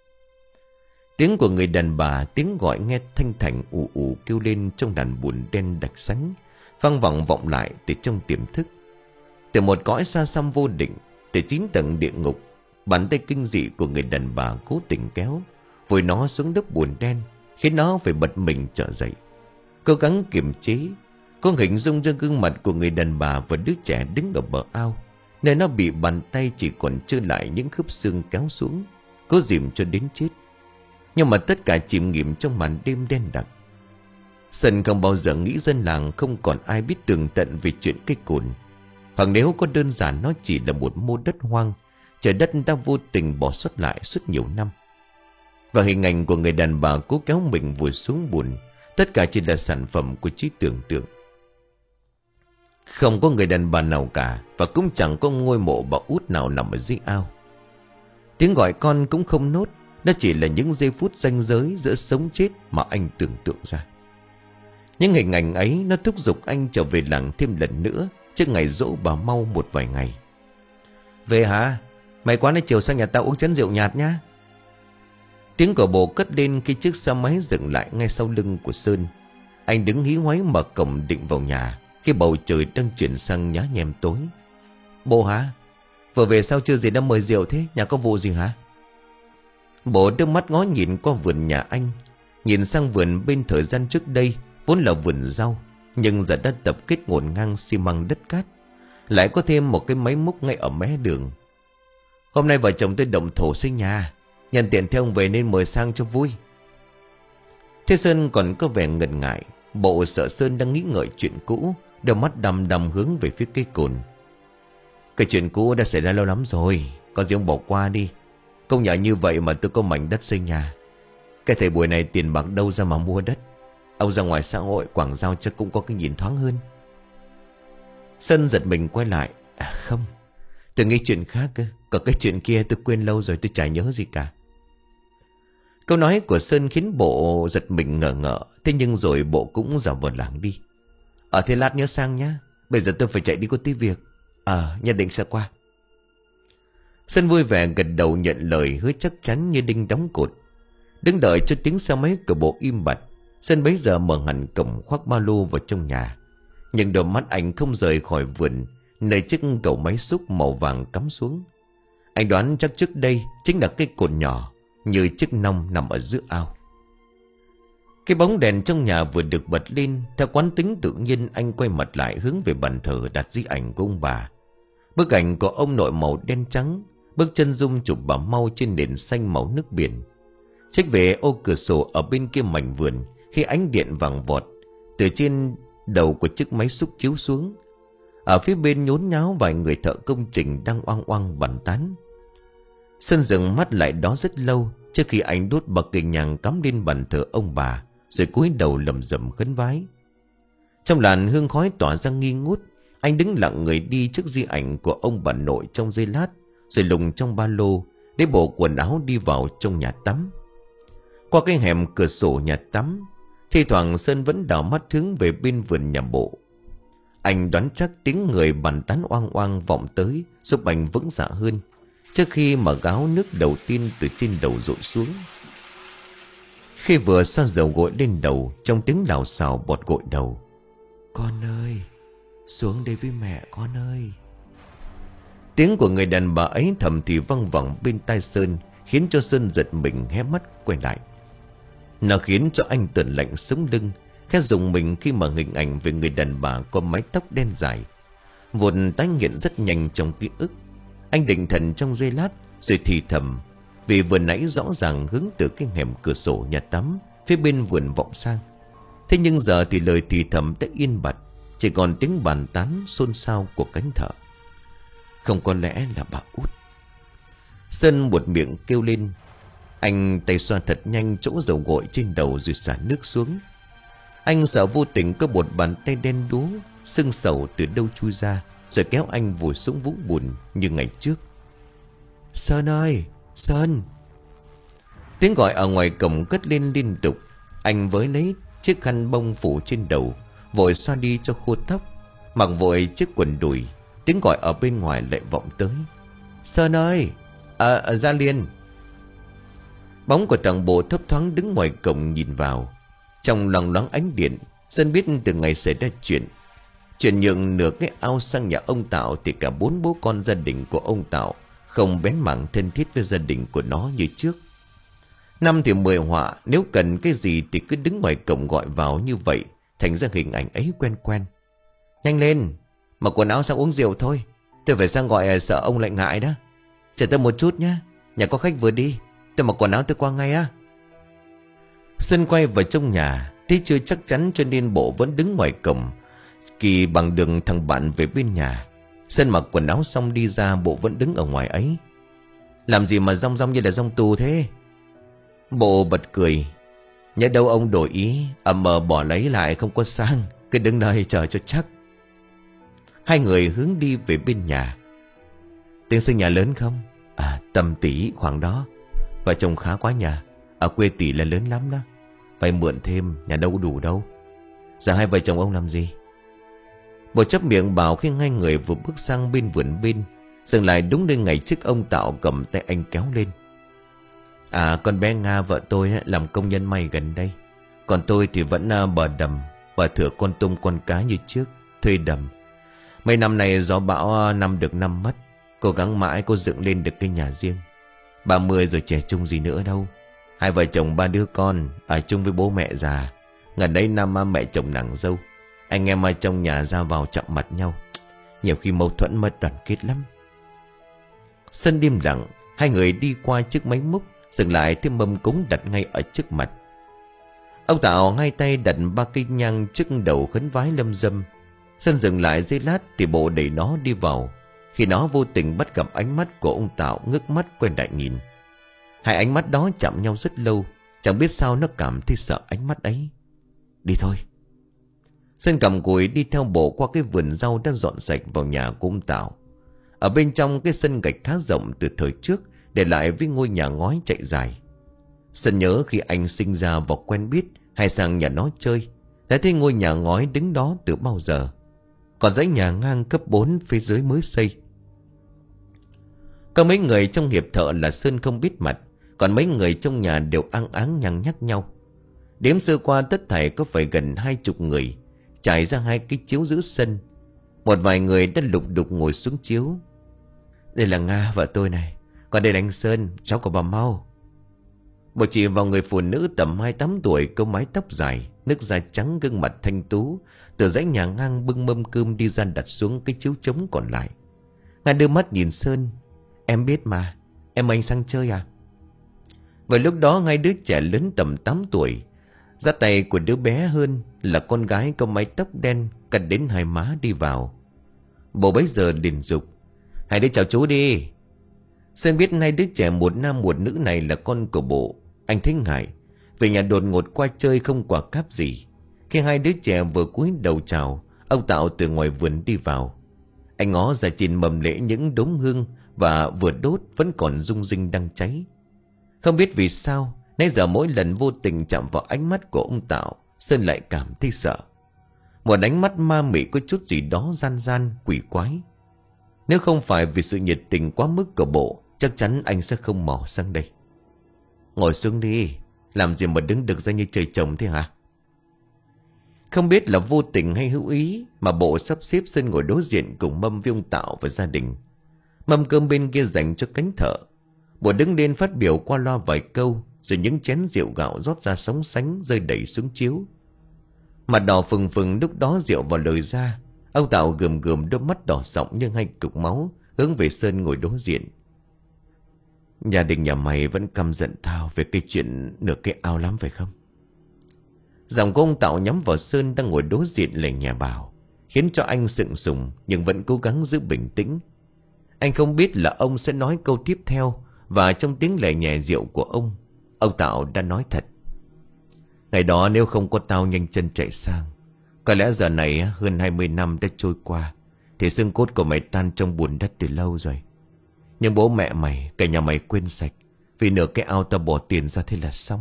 Tiếng của người đàn bà, tiếng gọi nghe thanh thành ù ù kêu lên trong đàn buồn đen đặc sánh, vang vọng vọng lại từ trong tiềm thức. Từ một cõi xa xăm vô định, từ chín tầng địa ngục, bàn tay kinh dị của người đàn bà cố tình kéo vùi nó xuống đất buồn đen, khiến nó phải bật mình trở dậy. Cố gắng kiềm chế. Có hình dung ra gương mặt của người đàn bà và đứa trẻ đứng ở bờ ao, nơi nó bị bàn tay chỉ còn trơ lại những khớp xương kéo xuống, cố dìm cho đến chết. Nhưng mà tất cả chìm nghỉm trong màn đêm đen đặc. Sơn không bao giờ nghĩ dân làng không còn ai biết tường tận về chuyện cây cồn. Hoặc nếu có đơn giản nó chỉ là một mô đất hoang, trời đất đã vô tình bỏ sót lại suốt nhiều năm. Và hình ảnh của người đàn bà cố kéo mình vùi xuống bùn, tất cả chỉ là sản phẩm của trí tưởng tượng. Không có người đàn bà nào cả, và cũng chẳng có ngôi mộ bà út nào nằm ở dưới ao. Tiếng gọi con cũng không nốt. Đó chỉ là những giây phút ranh giới giữa sống chết mà anh tưởng tượng ra. Những hình ảnh ấy nó thúc giục anh trở về làng thêm lần nữa trước ngày dỗ bà Mau một vài ngày. Về hả? Mày quá, nay chiều sang nhà tao uống chén rượu nhạt nhá. Tiếng của Bố cất lên khi chiếc xe máy dừng lại ngay sau lưng của Sơn. Anh đứng hí hoáy mở cổng định vào nhà khi bầu trời đang chuyển sang nhá nhem tối. Bố hả? Vừa về sao chưa gì đã mời rượu thế? Nhà có vụ gì hả? Bố đưa mắt ngó nhìn qua vườn nhà anh, nhìn sang vườn bên thời gian trước đây vốn là vườn rau, nhưng giờ đã tập kết ngổn ngang xi măng đất cát, lại có thêm một cái máy múc ngay ở mé đường. Hôm nay vợ chồng tôi động thổ xây nhà, nhân tiện theo ông về nên mời sang cho vui. Thế Sơn còn có vẻ ngần ngại. Bộ sợ Sơn đang nghĩ ngợi chuyện cũ, đôi mắt đăm đăm hướng về phía cây cồn. Cái chuyện cũ đã xảy ra lâu lắm rồi, có gì ông bỏ qua đi. Công nhận như vậy mà tôi có mảnh đất xây nhà. Cái thời buổi này tiền bạc đâu ra mà mua đất. Ông ra ngoài xã hội quảng giao chắc cũng có cái nhìn thoáng hơn. Sơn giật mình quay lại. À không, tôi nghĩ chuyện khác cơ. Còn cái chuyện kia tôi quên lâu rồi, tôi chả nhớ gì cả. Câu nói của Sơn khiến bộ giật mình ngờ ngợ. Thế nhưng rồi bộ cũng giả vờ lảng đi. Ở thế lát nhớ sang nhá. Bây giờ tôi phải chạy đi có tí việc. Ờ nhất định sẽ qua. Sơn vui vẻ gật đầu nhận lời hứa chắc chắn như đinh đóng cột. Đứng đợi cho tiếng xe máy của bộ im bặt. Sơn bấy giờ mở hẳn cổng khoác ba lô vào trong nhà. Nhưng đôi mắt anh không rời khỏi vườn nơi chiếc cầu máy xúc màu vàng cắm xuống. Anh đoán chắc trước đây chính là cái cột nhỏ như chiếc nòng nằm ở giữa ao. Cái bóng đèn trong nhà vừa được bật lên. Theo quán tính tự nhiên anh quay mặt lại hướng về bàn thờ đặt di ảnh của ông bà. Bức ảnh của ông nội màu đen trắng, bước chân dung chụp bà mau trên nền xanh màu nước biển. Trách về ô cửa sổ ở bên kia mảnh vườn khi ánh điện vàng vọt từ trên đầu của chiếc máy xúc chiếu xuống. Ở phía bên nhốn nháo vài người thợ công trình đang oang oang bàn tán. Sơn dừng mắt lại đó rất lâu trước khi anh đốt bậc cây nhang cắm lên bàn thờ ông bà, rồi cúi đầu lầm rầm khấn vái. Trong làn hương khói tỏa ra nghi ngút, anh đứng lặng người đi trước di ảnh của ông bà nội trong giây lát, rồi lùng trong ba lô để bộ quần áo đi vào trong nhà tắm. Qua cái hẻm cửa sổ nhà tắm, thi thoảng Sơn vẫn đảo mắt hướng về bên vườn nhà bộ. Anh đoán chắc tiếng người bàn tán oang oang vọng tới giúp anh vững dạ hơn trước khi mà gáo nước đầu tiên từ trên đầu dội xuống. Khi vừa xoa dầu gội lên đầu, trong tiếng lào xào bọt gội đầu. Con ơi, xuống đây với mẹ con ơi. Tiếng của người đàn bà ấy thầm thì văng vẳng bên tai Sơn, khiến cho Sơn giật mình hé mắt quay lại. Nó khiến cho anh tởn lạnh sống lưng, khẽ rùng mình khi mà hình ảnh về người đàn bà có mái tóc đen dài vụt tái hiện rất nhanh trong ký ức. Anh định thần trong giây lát rồi thì thầm, vì vừa nãy rõ ràng hướng từ cái hẻm cửa sổ nhà tắm phía bên vườn vọng sang. Thế nhưng giờ thì lời thì thầm đã yên bặt, chỉ còn tiếng bàn tán xôn xao của cánh thợ. Không có lẽ là bà út. Sơn buột miệng kêu lên. Anh tay xoa thật nhanh chỗ dầu gội trên đầu rồi xả nước xuống. Anh sợ vô tình có một bàn tay đen đúa sưng sầu từ đâu chui ra, rồi kéo anh vùi xuống vũng bùn như ngày trước. Sơn ơi, Sơn! Tiếng gọi ở ngoài cổng cất lên liên tục. Anh với lấy chiếc khăn bông phủ trên đầu, vội xoa đi cho khô tóc, mặc vội chiếc quần đùi. Tiếng gọi ở bên ngoài lại vọng tới. Sơn ơi! À, à Gia Liên! Bóng của thằng Bộ thấp thoáng đứng ngoài cổng nhìn vào. Trong lòng loáng ánh điện, Sơn biết từ ngày xảy ra chuyện Chuyện nhượng nửa cái ao sang nhà ông Tạo thì cả bốn bố con gia đình của ông Tạo không bén mảng thân thiết với gia đình của nó như trước. Năm thì mười họa, nếu cần cái gì thì cứ đứng ngoài cổng gọi vào như vậy, thành ra hình ảnh ấy quen quen. Nhanh lên, mặc quần áo sang uống rượu thôi. Tôi phải sang gọi, sợ ông lại ngại đó. Chờ tôi một chút nhé, nhà có khách vừa đi. Tôi mặc quần áo tôi qua ngay đó. Sơn quay vào trong nhà, thấy chưa chắc chắn cho nên Bộ vẫn đứng ngoài cổng, kỳ bằng đường thằng bạn về bên nhà. Sơn mặc quần áo xong đi ra, Bộ vẫn đứng ở ngoài ấy. Làm gì mà rong rong như là rong tù thế? Bộ bật cười. Nhớ đâu ông đổi ý, ầm mờ bỏ lấy lại không có sang, cứ đứng nơi chờ cho chắc. Hai người hướng đi về bên nhà. Tiền xây nhà lớn không? À, tầm tỷ khoảng đó. Vợ chồng khá quá nhà. Ở quê tỷ là lớn lắm đó. Phải mượn thêm, nhà đâu có đủ đâu. Giờ hai vợ chồng ông làm gì? Bộ chấp miệng bảo khi ngay người vừa bước sang bên vườn bên, dừng lại đúng nơi ngày trước ông Tạo cầm tay anh kéo lên. À, con bé Nga vợ tôi làm công nhân may gần đây. Còn tôi thì vẫn bờ đầm, bờ thửa con tôm con cá như trước, thuê đầm. Mấy năm nay gió bão năm được năm mất, cố gắng mãi cô dựng lên được cái nhà riêng. Ba mươi rồi trẻ trung gì nữa đâu. Hai vợ chồng ba đứa con ở chung với bố mẹ già. Gần đây năm mẹ chồng nàng dâu, anh em ở trong nhà ra vào chạm mặt nhau, nhiều khi mâu thuẫn mất đoàn kết lắm. Sơn đêm lặng. Hai người đi qua chiếc máy múc, dừng lại thêm mâm cúng đặt ngay ở trước mặt. Ông Tạo hai tay đặt ba cây nhang trước đầu khấn vái lâm dâm. Sơn dừng lại giây lát thì Bộ đẩy nó đi vào. Khi nó vô tình bắt gặp ánh mắt của ông Tạo, ngước mắt quay lại nhìn. Hai ánh mắt đó chạm nhau rất lâu. Chẳng biết sao nó cảm thấy sợ ánh mắt ấy. Đi thôi. Sơn cầm cùi đi theo bộ qua cái vườn rau đã dọn sạch vào nhà của ông Tảo. Ở bên trong cái sân gạch khá rộng từ thời trước, để lại với ngôi nhà ngói chạy dài. Sơn nhớ khi anh sinh ra và quen biết hay sang nhà nó chơi, đã thấy ngôi nhà ngói đứng đó từ bao giờ. Còn dãy nhà ngang cấp bốn phía dưới mới xây. Có mấy người trong hiệp thợ là Sơn không biết mặt, còn mấy người trong nhà đều ăng áng nhằng nhắc nhau. Đếm sơ qua tất thảy có phải gần hai chục người, trải ra hai cái chiếu giữa sân. Một vài người đã lục đục ngồi xuống chiếu. Đây là Nga vợ tôi này. Còn đây là anh Sơn, cháu của bà Mau. Bộ chỉ vào người phụ nữ tầm hai mươi tám tuổi, câu mái tóc dài, nước da trắng, gương mặt thanh tú, từ dãy nhà ngang bưng mâm cơm đi ra đặt xuống cái chiếu trống còn lại. Nga đưa mắt nhìn Sơn. Em biết mà, em mời anh sang chơi à? Vào lúc đó hai đứa trẻ lớn tầm tám tuổi, dắt tay của đứa bé hơn là con gái có mái tóc đen cắt đến hai má đi vào. Bố bấy giờ liền dục. Hai đứa chào chú đi. Sơn biết hai đứa trẻ một nam một nữ này là con của bộ. Anh thấy ngại, về nhà đột ngột qua chơi không quả cáp gì. Khi hai đứa trẻ vừa cúi đầu chào, ông Tạo từ ngoài vườn đi vào. Anh ngó ra trên mầm lễ những đống hương và vừa đốt vẫn còn rung rinh đang cháy. Không biết vì sao, nãy giờ mỗi lần vô tình chạm vào ánh mắt của ông Tạo, Sơn lại cảm thấy sợ. Một ánh mắt ma mị có chút gì đó gian gian, quỷ quái. Nếu không phải vì sự nhiệt tình quá mức của bộ, chắc chắn anh sẽ không mò sang đây. Ngồi xuống đi, làm gì mà đứng được ra như trời trồng thế hả? Không biết là vô tình hay hữu ý mà bộ sắp xếp Sơn ngồi đối diện cùng mâm với ông Tạo và gia đình. Mâm cơm bên kia dành cho cánh thợ. Bộ đứng lên phát biểu qua loa vài câu, rồi những chén rượu gạo rót ra sóng sánh rơi đẩy xuống chiếu. Mặt đỏ phừng phừng lúc đó rượu vào lời ra. Ông Tạo gườm gườm đôi mắt đỏ sọng nhưng hai cục máu, hướng về Sơn ngồi đối diện. Gia đình nhà mày vẫn căm giận tao về cái chuyện nửa cái ao lắm phải không? Giọng của ông Tạo nhắm vào Sơn đang ngồi đối diện lề nhà bảo, khiến cho anh sững sùng nhưng vẫn cố gắng giữ bình tĩnh. Anh không biết là ông sẽ nói câu tiếp theo, và trong tiếng lệ nhẹ rượu của ông, ông Tạo đã nói thật. Ngày đó nếu không có tao nhanh chân chạy sang, có lẽ giờ này hơn hai mươi năm đã trôi qua, thì xương cốt của mày tan trong bùn đất từ lâu rồi. Nhưng bố mẹ mày, cả nhà mày quên sạch, vì nửa cái ao tao bỏ tiền ra thế là xong.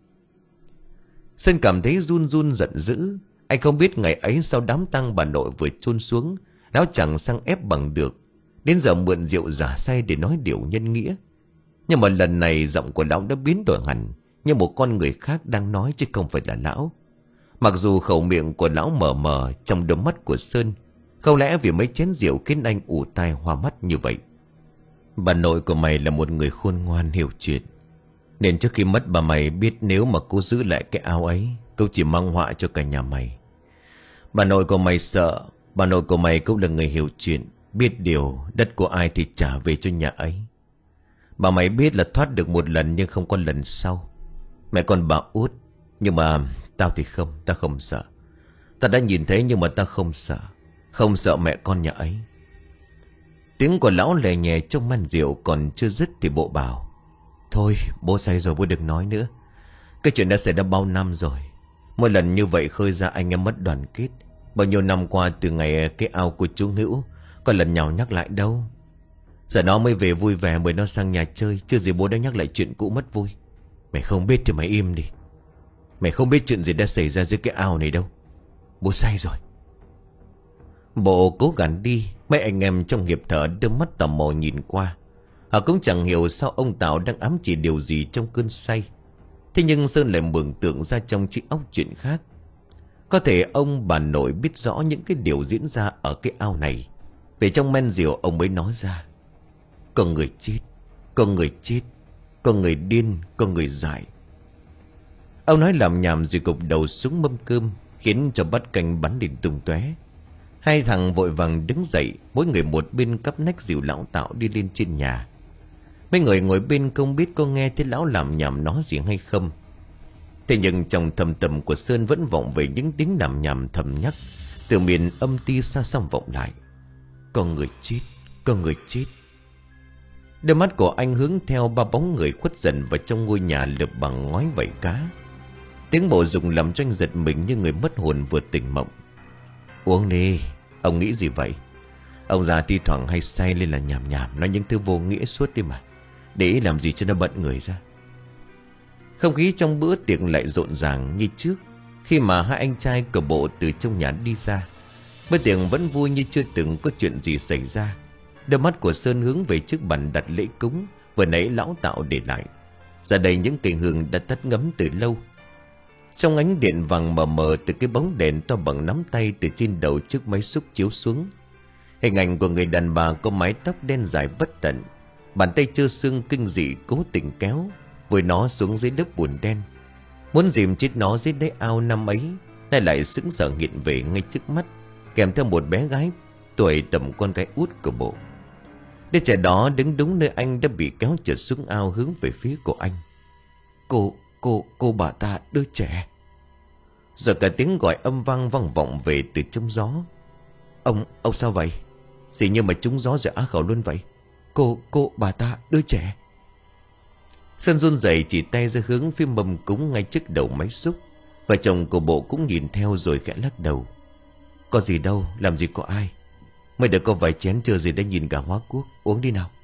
Sơn cảm thấy run run giận dữ. Anh không biết ngày ấy sau đám tang bà nội vừa chôn xuống, lão chẳng sang ép bằng được, đến giờ mượn rượu giả say để nói điều nhân nghĩa. Nhưng mà lần này giọng của lão đã biến đổi hẳn, như một con người khác đang nói chứ không phải là lão. Mặc dù khẩu miệng của lão mờ mờ trong đôi mắt của Sơn, không lẽ vì mấy chén rượu khiến anh ù tai hoa mắt như vậy. Bà nội của mày là một người khôn ngoan hiểu chuyện, nên trước khi mất bà mày biết nếu mà cô giữ lại cái ao ấy, cô chỉ mang họa cho cả nhà mày. Bà nội của mày sợ, bà nội của mày cũng là người hiểu chuyện, biết điều đất của ai thì trả về cho nhà ấy. Bà mày biết là thoát được một lần nhưng không có lần sau. Mẹ còn bà út, nhưng mà tao thì không, tao không sợ. Tao đã nhìn thấy nhưng mà tao không sợ, không sợ mẹ con nhà ấy. Tiếng của lão lè nhẹ trong man rượu còn chưa dứt thì bộ bảo, thôi bố say rồi, bố đừng nói nữa. Cái chuyện đã xảy ra bao năm rồi. Mỗi lần như vậy khơi ra anh em mất đoàn kết. Bao nhiêu năm qua từ ngày cái ao của chú Hữu, có lần nhào nhắc lại đâu. Giờ nó mới về vui vẻ mới nó sang nhà chơi, chưa gì bố đã nhắc lại chuyện cũ mất vui. Mày không biết thì mày im đi. Mày không biết chuyện gì đã xảy ra dưới cái ao này đâu. Bố say rồi. Bộ cố gắng đi. Mấy anh em trong hiệp thợ đưa mắt tò mò nhìn qua. Họ cũng chẳng hiểu sao ông Tạo đang ám chỉ điều gì trong cơn say. Thế nhưng Sơn lại mường tượng ra trong chiếc óc chuyện khác. Có thể ông bà nội biết rõ những cái điều diễn ra ở cái ao này. Về trong men rượu ông mới nói ra. Có người chết, có người chết, có người điên, có người dại. Ông nói làm nhảm rồi gục đầu xuống mâm cơm, khiến cho bát canh bắn lên tung tóe. Hai thằng vội vàng đứng dậy, mỗi người một bên cắp nách dìu lão Tạo đi lên trên nhà. Mấy người ngồi bên không biết có nghe thấy lão làm nhảm nói gì hay không. Thế nhưng trong thầm tầm của Sơn vẫn vọng về những tiếng làm nhảm thầm nhắc từ miền âm ti xa xăm vọng lại. Có người chết, có người chết. Đôi mắt của anh hướng theo ba bóng người khuất dần vào trong ngôi nhà lợp bằng ngói vảy cá. Tiếng bộ rụng làm cho anh giật mình như người mất hồn vừa tỉnh mộng. Uống đi. Ông nghĩ gì vậy? Ông già thi thoảng hay say lên là nhảm nhảm, nói những thứ vô nghĩa suốt đi mà. Để ý làm gì cho nó bận người ra. Không khí trong bữa tiệc lại rộn ràng như trước. Khi mà hai anh trai cờ bộ từ trong nhà đi ra, bữa tiệc vẫn vui như chưa từng có chuyện gì xảy ra. Đôi mắt của Sơn hướng về chiếc bàn đặt lễ cúng vừa nãy lão tạo để lại. Giờ đây những cây hương đã tắt ngấm từ lâu. Trong ánh điện vàng mờ mờ từ cái bóng đèn to bằng nắm tay từ trên đầu chiếc máy xúc chiếu xuống, hình ảnh của người đàn bà có mái tóc đen dài bất tận, bàn tay trơ xương kinh dị cố tình kéo vùi nó xuống dưới đất bùn đen, muốn dìm chết nó dưới đáy ao năm ấy, nay lại sững sờ hiện về ngay trước mắt, kèm theo một bé gái tuổi tầm con gái út của bộ. Đứa trẻ đó đứng đúng nơi anh đã bị kéo trượt xuống ao hướng về phía của anh. Cô, cô, cô bà ta, đứa trẻ. Rồi cả tiếng gọi âm vang vang vọng về từ trong gió. Ông, ông sao vậy? Gì như mà trúng gió rồi á khẩu luôn vậy? Cô, cô, bà ta, đứa trẻ. Sơn run rẩy chỉ tay ra hướng phía mâm cúng ngay trước đầu máy xúc. Và chồng của bộ cũng nhìn theo rồi khẽ lắc đầu. Có gì đâu, làm gì có ai. Mới được có vài chén chưa gì đã nhìn cả hóa quốc. Uống đi nào.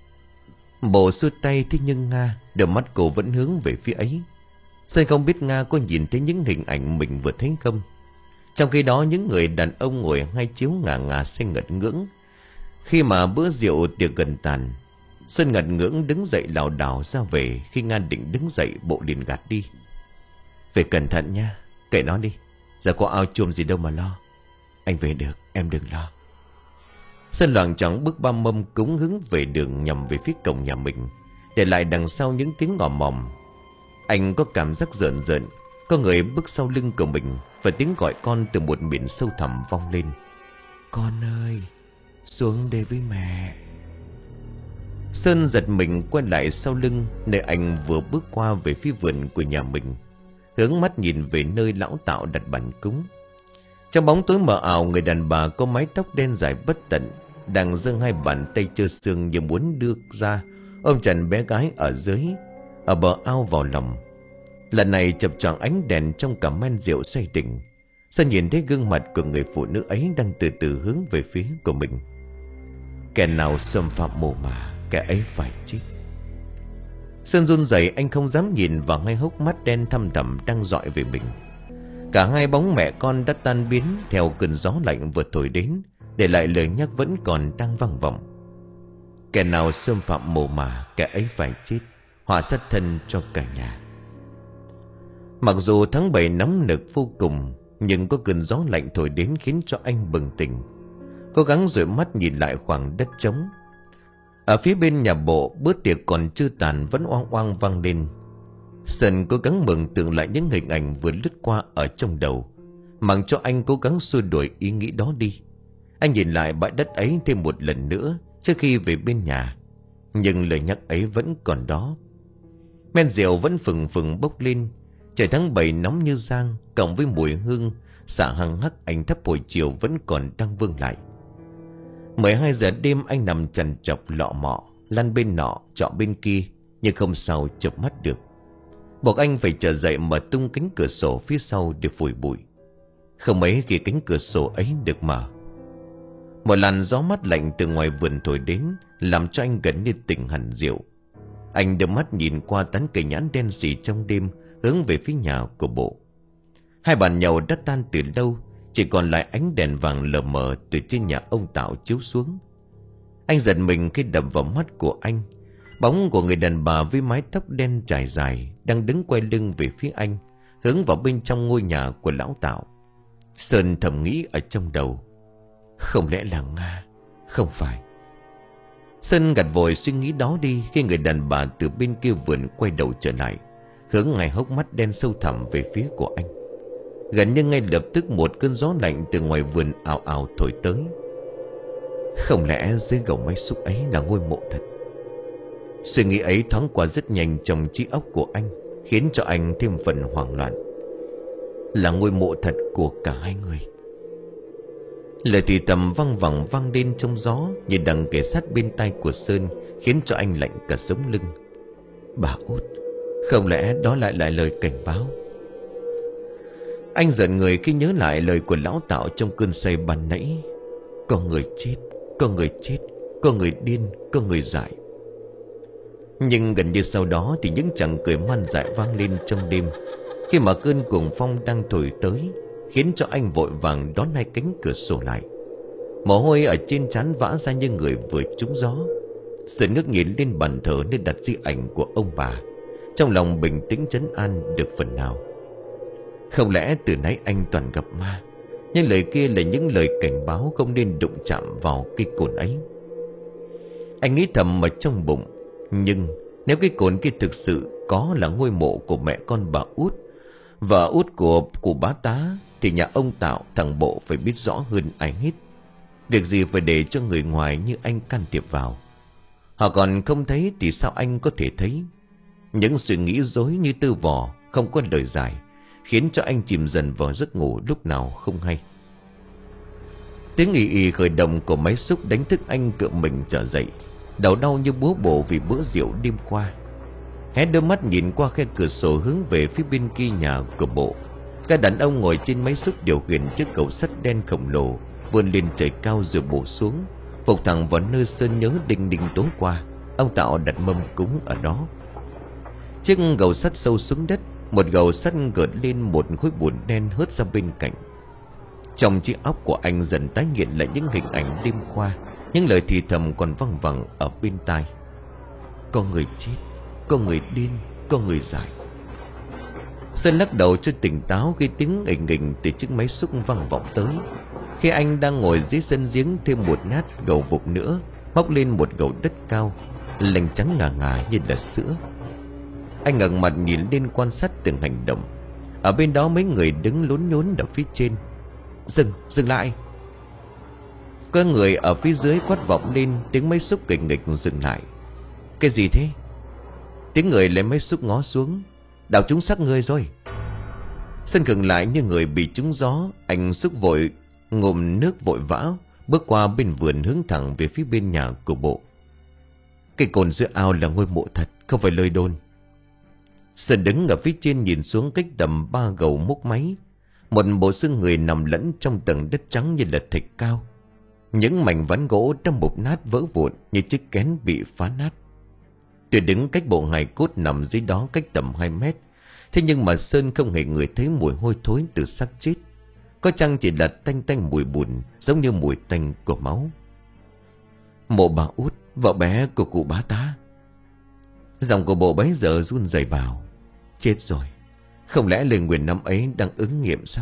Bộ xua tay, thế nhưng Nga, đôi mắt cô vẫn hướng về phía ấy. Sơn không biết Nga có nhìn thấy những hình ảnh mình vừa thấy không. Trong khi đó những người đàn ông ngồi hai chiếu ngả ngả say ngật ngưỡng. Khi mà bữa rượu tiệc gần tàn, Sơn ngật ngưỡng đứng dậy lảo đảo ra về. Khi Nga định đứng dậy, bộ liền gạt đi. Về cẩn thận nha, kệ nó đi. Giờ có ao chuông gì đâu mà lo. Anh về được, em đừng lo. Sơn loạng choạng bước ba mâm cúng hướng về đường nhằm về phía cổng nhà mình, để lại đằng sau những tiếng ngò mòm. Anh có cảm giác rợn rợn, có người bước sau lưng của mình, và tiếng gọi con từ một miền sâu thẳm vang lên. Con ơi, xuống đây với mẹ. Sơn giật mình quay lại sau lưng, nơi anh vừa bước qua về phía vườn của nhà mình, hướng mắt nhìn về nơi lão tạo đặt bàn cúng. Trong bóng tối mờ ảo, người đàn bà có mái tóc đen dài bất tận đang giơ hai bàn tay trơ xương như muốn đưa ra ôm chặt bé gái ở dưới, ở bờ ao vào lòng. Lần này chập choạng ánh đèn trong cả men rượu say tỉnh, Sơn nhìn thấy gương mặt của người phụ nữ ấy đang từ từ hướng về phía của mình. Kẻ nào xâm phạm mồ mả, kẻ ấy phải chết. Sơn run rẩy, anh không dám nhìn vào hai hốc mắt đen thăm thẳm đang dọi về mình. Cả hai bóng mẹ con đã tan biến theo cơn gió lạnh vừa thổi đến, để lại lời nhắc vẫn còn đang vang vọng. Kẻ nào xâm phạm mồ mả, kẻ ấy phải chết, họa sát thân cho cả nhà. Mặc dù tháng bảy nóng nực vô cùng, nhưng có cơn gió lạnh thổi đến khiến cho anh bừng tỉnh. Cố gắng dụi mắt nhìn lại khoảng đất trống. Ở phía bên nhà bộ, bữa tiệc còn chưa tàn vẫn oang oang vang lên. Sơn cố gắng mường tượng lại những hình ảnh vừa lướt qua ở trong đầu, mặc cho anh cố gắng xua đuổi ý nghĩ đó đi. Anh nhìn lại bãi đất ấy thêm một lần nữa trước khi về bên nhà, nhưng lời nhắc ấy vẫn còn đó. Men rượu vẫn phừng phừng bốc lên. Trời tháng bảy nóng như giang, cộng với mùi hương xả hăng hắc ánh thấp hồi chiều vẫn còn đang vương lại. mười hai giờ đêm anh nằm chằn chọc lọ mọ, lăn bên nọ trọ bên kia, nhưng không sao chợp mắt được. Buộc anh phải trở dậy mở tung cánh cửa sổ phía sau để phủi bụi. Không mấy khi cánh cửa sổ ấy được mở, một làn gió mát lạnh từ ngoài vườn thổi đến, làm cho anh gần như tỉnh hẳn rượu. Anh đưa mắt nhìn qua tán cây nhãn đen sì trong đêm, hướng về phía nhà của bộ. Hai bàn nhậu đã tan từ lâu, chỉ còn lại ánh đèn vàng lờ mờ từ trên nhà ông Tạo chiếu xuống. Anh giật mình khi đập vào mắt của anh bóng của người đàn bà với mái tóc đen trải dài đang đứng quay lưng về phía anh, hướng vào bên trong ngôi nhà của lão Tạo. Sơn thầm nghĩ ở trong đầu, không lẽ là Nga? Không phải. Sơn gạt vội suy nghĩ đó đi khi người đàn bà từ bên kia vườn quay đầu trở lại, hướng ngay hốc mắt đen sâu thẳm về phía của anh. Gần như ngay lập tức một cơn gió lạnh từ ngoài vườn ào ào thổi tới. Không lẽ dưới gầu máy xúc ấy là ngôi mộ thật? Suy nghĩ ấy thoáng qua rất nhanh trong trí óc của anh, khiến cho anh thêm phần hoảng loạn. Là ngôi mộ thật của cả hai người. Lời thì thầm văng vẳng vang lên trong gió, như đang kề sát bên tai của Sơn, khiến cho anh lạnh cả sống lưng. Bà Út, không lẽ đó lại là lời cảnh báo? Anh giận người khi nhớ lại lời của lão Tạo trong cơn say ban nãy. Có người chết, có người chết, có người điên, có người dại. Nhưng gần như sau đó thì những chàng cười man dại vang lên trong đêm, khi mà cơn cuồng phong đang thổi tới, khiến cho anh vội vàng đón hai cánh cửa sổ lại. Mồ hôi ở trên trán vã ra như người vừa trúng gió. Sơn ngước nhìn lên bàn thờ nơi đặt di ảnh của ông bà, trong lòng bình tĩnh trấn an được phần nào. Không lẽ từ nãy anh toàn gặp ma, nhưng lời kia là những lời cảnh báo không nên đụng chạm vào cây cồn ấy. Anh nghĩ thầm ở trong bụng, nhưng nếu cái cồn kia thực sự có là ngôi mộ của mẹ con bà Út, vợ út của cụ bá tá, thì nhà ông Tạo thằng Bộ phải biết rõ hơn ai hết. Việc gì phải để cho người ngoài như anh can thiệp vào? Họ còn không thấy thì sao anh có thể thấy? Những suy nghĩ dối như tơ vò, không có lời giải, khiến cho anh chìm dần vào giấc ngủ lúc nào không hay. Tiếng ì ì khởi động của máy xúc đánh thức anh cựa mình trở dậy, đầu đau như búa bổ vì bữa rượu đêm qua. Hé đôi mắt nhìn qua khe cửa sổ hướng về phía bên kia nhà của Bộ. Các đàn ông ngồi trên máy xúc điều khiển chiếc cầu sắt đen khổng lồ vươn lên trời cao rồi bổ xuống, phục thẳng vào nơi Sơn nhớ đinh đinh tối qua ông Tạo đặt mâm cúng ở đó. Chiếc gầu sắt sâu xuống đất, một gầu sắt gợt lên một khối bùn đen hớt ra bên cạnh. Trong chiếc óc của anh dần tái hiện lại những hình ảnh đêm qua, những lời thì thầm còn văng vẳng ở bên tai. Có người chết, có người điên, có người dại. Sơn lắc đầu cho tỉnh táo khi tiếng ình ình từ chiếc máy xúc văng vọng tới. Khi anh đang ngồi dưới sân giếng thêm một nát gầu vụt nữa, móc lên một gầu đất cao, lành trắng ngà ngà như là sữa. Anh ngẩng mặt nhìn lên quan sát từng hành động. Ở bên đó mấy người đứng lốn nhốn ở phía trên. Dừng, dừng lại. Có người ở phía dưới quát vọng lên, tiếng máy xúc kịch nghịch dừng lại. Cái gì thế? Tiếng người lấy máy xúc ngó xuống. Đào trúng xác người rồi. Sơn khựng lại như người bị trúng gió. Anh xúc vội ngụm nước vội vã, bước qua bên vườn hướng thẳng về phía bên nhà của Bộ. Cây cồn giữa ao là ngôi mộ thật, không phải lời đồn. Sơn đứng ở phía trên nhìn xuống cách tầm ba gầu múc máy. Một bộ xương người nằm lẫn trong tầng đất trắng như là thạch cao. Những mảnh ván gỗ trong bục nát vỡ vụn như chiếc kén bị phá nát. Tuy đứng cách bộ hài cốt nằm dưới đó cách tầm hai mét, thế nhưng mà Sơn không hề ngửi thấy mùi hôi thối từ xác chết. Có chăng chỉ là tanh tanh mùi bùn, giống như mùi tanh của máu. Mộ bà Út, vợ bé của cụ bá tá. Giọng của Bộ bấy giờ run rẩy bảo. Chết rồi, không lẽ lời nguyền năm ấy đang ứng nghiệm sao?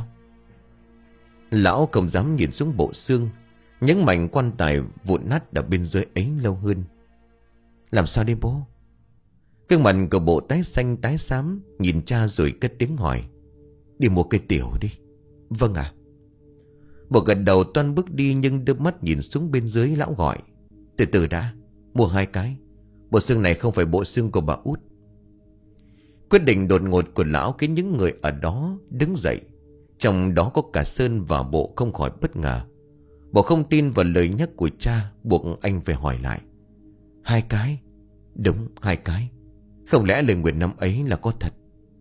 Lão không dám nhìn xuống bộ xương, những mảnh quan tài vụn nát ở bên dưới ấy lâu hơn. Làm sao đây bố? Cái mặt của Bộ tái xanh tái xám, nhìn cha rồi cất tiếng hỏi. Đi mua cây tiểu đi. Vâng ạ. Bộ gật đầu toan bước đi, nhưng đưa mắt nhìn xuống bên dưới. Lão gọi. Từ từ đã, mua hai cái. Bộ xương này không phải bộ xương của bà Út. Quyết định đột ngột của lão khiến những người ở đó đứng dậy, trong đó có cả Sơn và Bộ không khỏi bất ngờ. Bộ không tin vào lời nhắc của cha, buộc anh phải hỏi lại. Hai cái? Đúng, hai cái. Không lẽ lời nguyền năm ấy là có thật?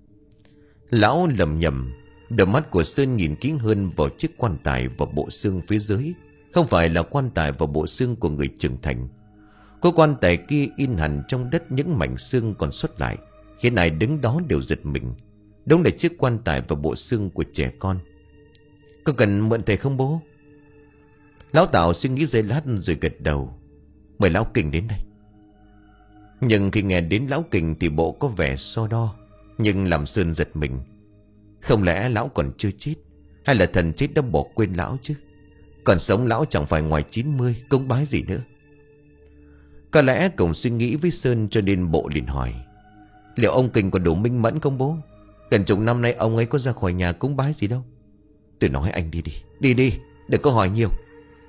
Lão lầm nhầm. Đôi mắt của Sơn nhìn kỹ hơn vào chiếc quan tài và bộ xương phía dưới. Không phải là quan tài và bộ xương của người trưởng thành. Có quan tài kia in hẳn trong đất những mảnh xương còn sót lại, khiến ai đứng đó đều giật mình. Đúng là chiếc quan tài và bộ xương của trẻ con. Có cần mượn thầy không bố? Lão Tạo suy nghĩ giây lát rồi gật đầu. Mời lão Kình đến đây. Nhưng khi nghe đến lão Kình thì Bộ có vẻ so đo, nhưng làm Sơn giật mình. Không lẽ lão còn chưa chết, hay là thần chết đã bỏ quên lão chứ? Còn sống lão chẳng phải ngoài chín mươi, cúng bái gì nữa. Có lẽ cùng suy nghĩ với Sơn cho nên Bộ liền hỏi. Liệu ông Kình còn đủ minh mẫn không bố? Gần chục năm nay ông ấy có ra khỏi nhà cúng bái gì đâu. Tôi nói anh đi đi, đi đi, đừng có hỏi nhiều.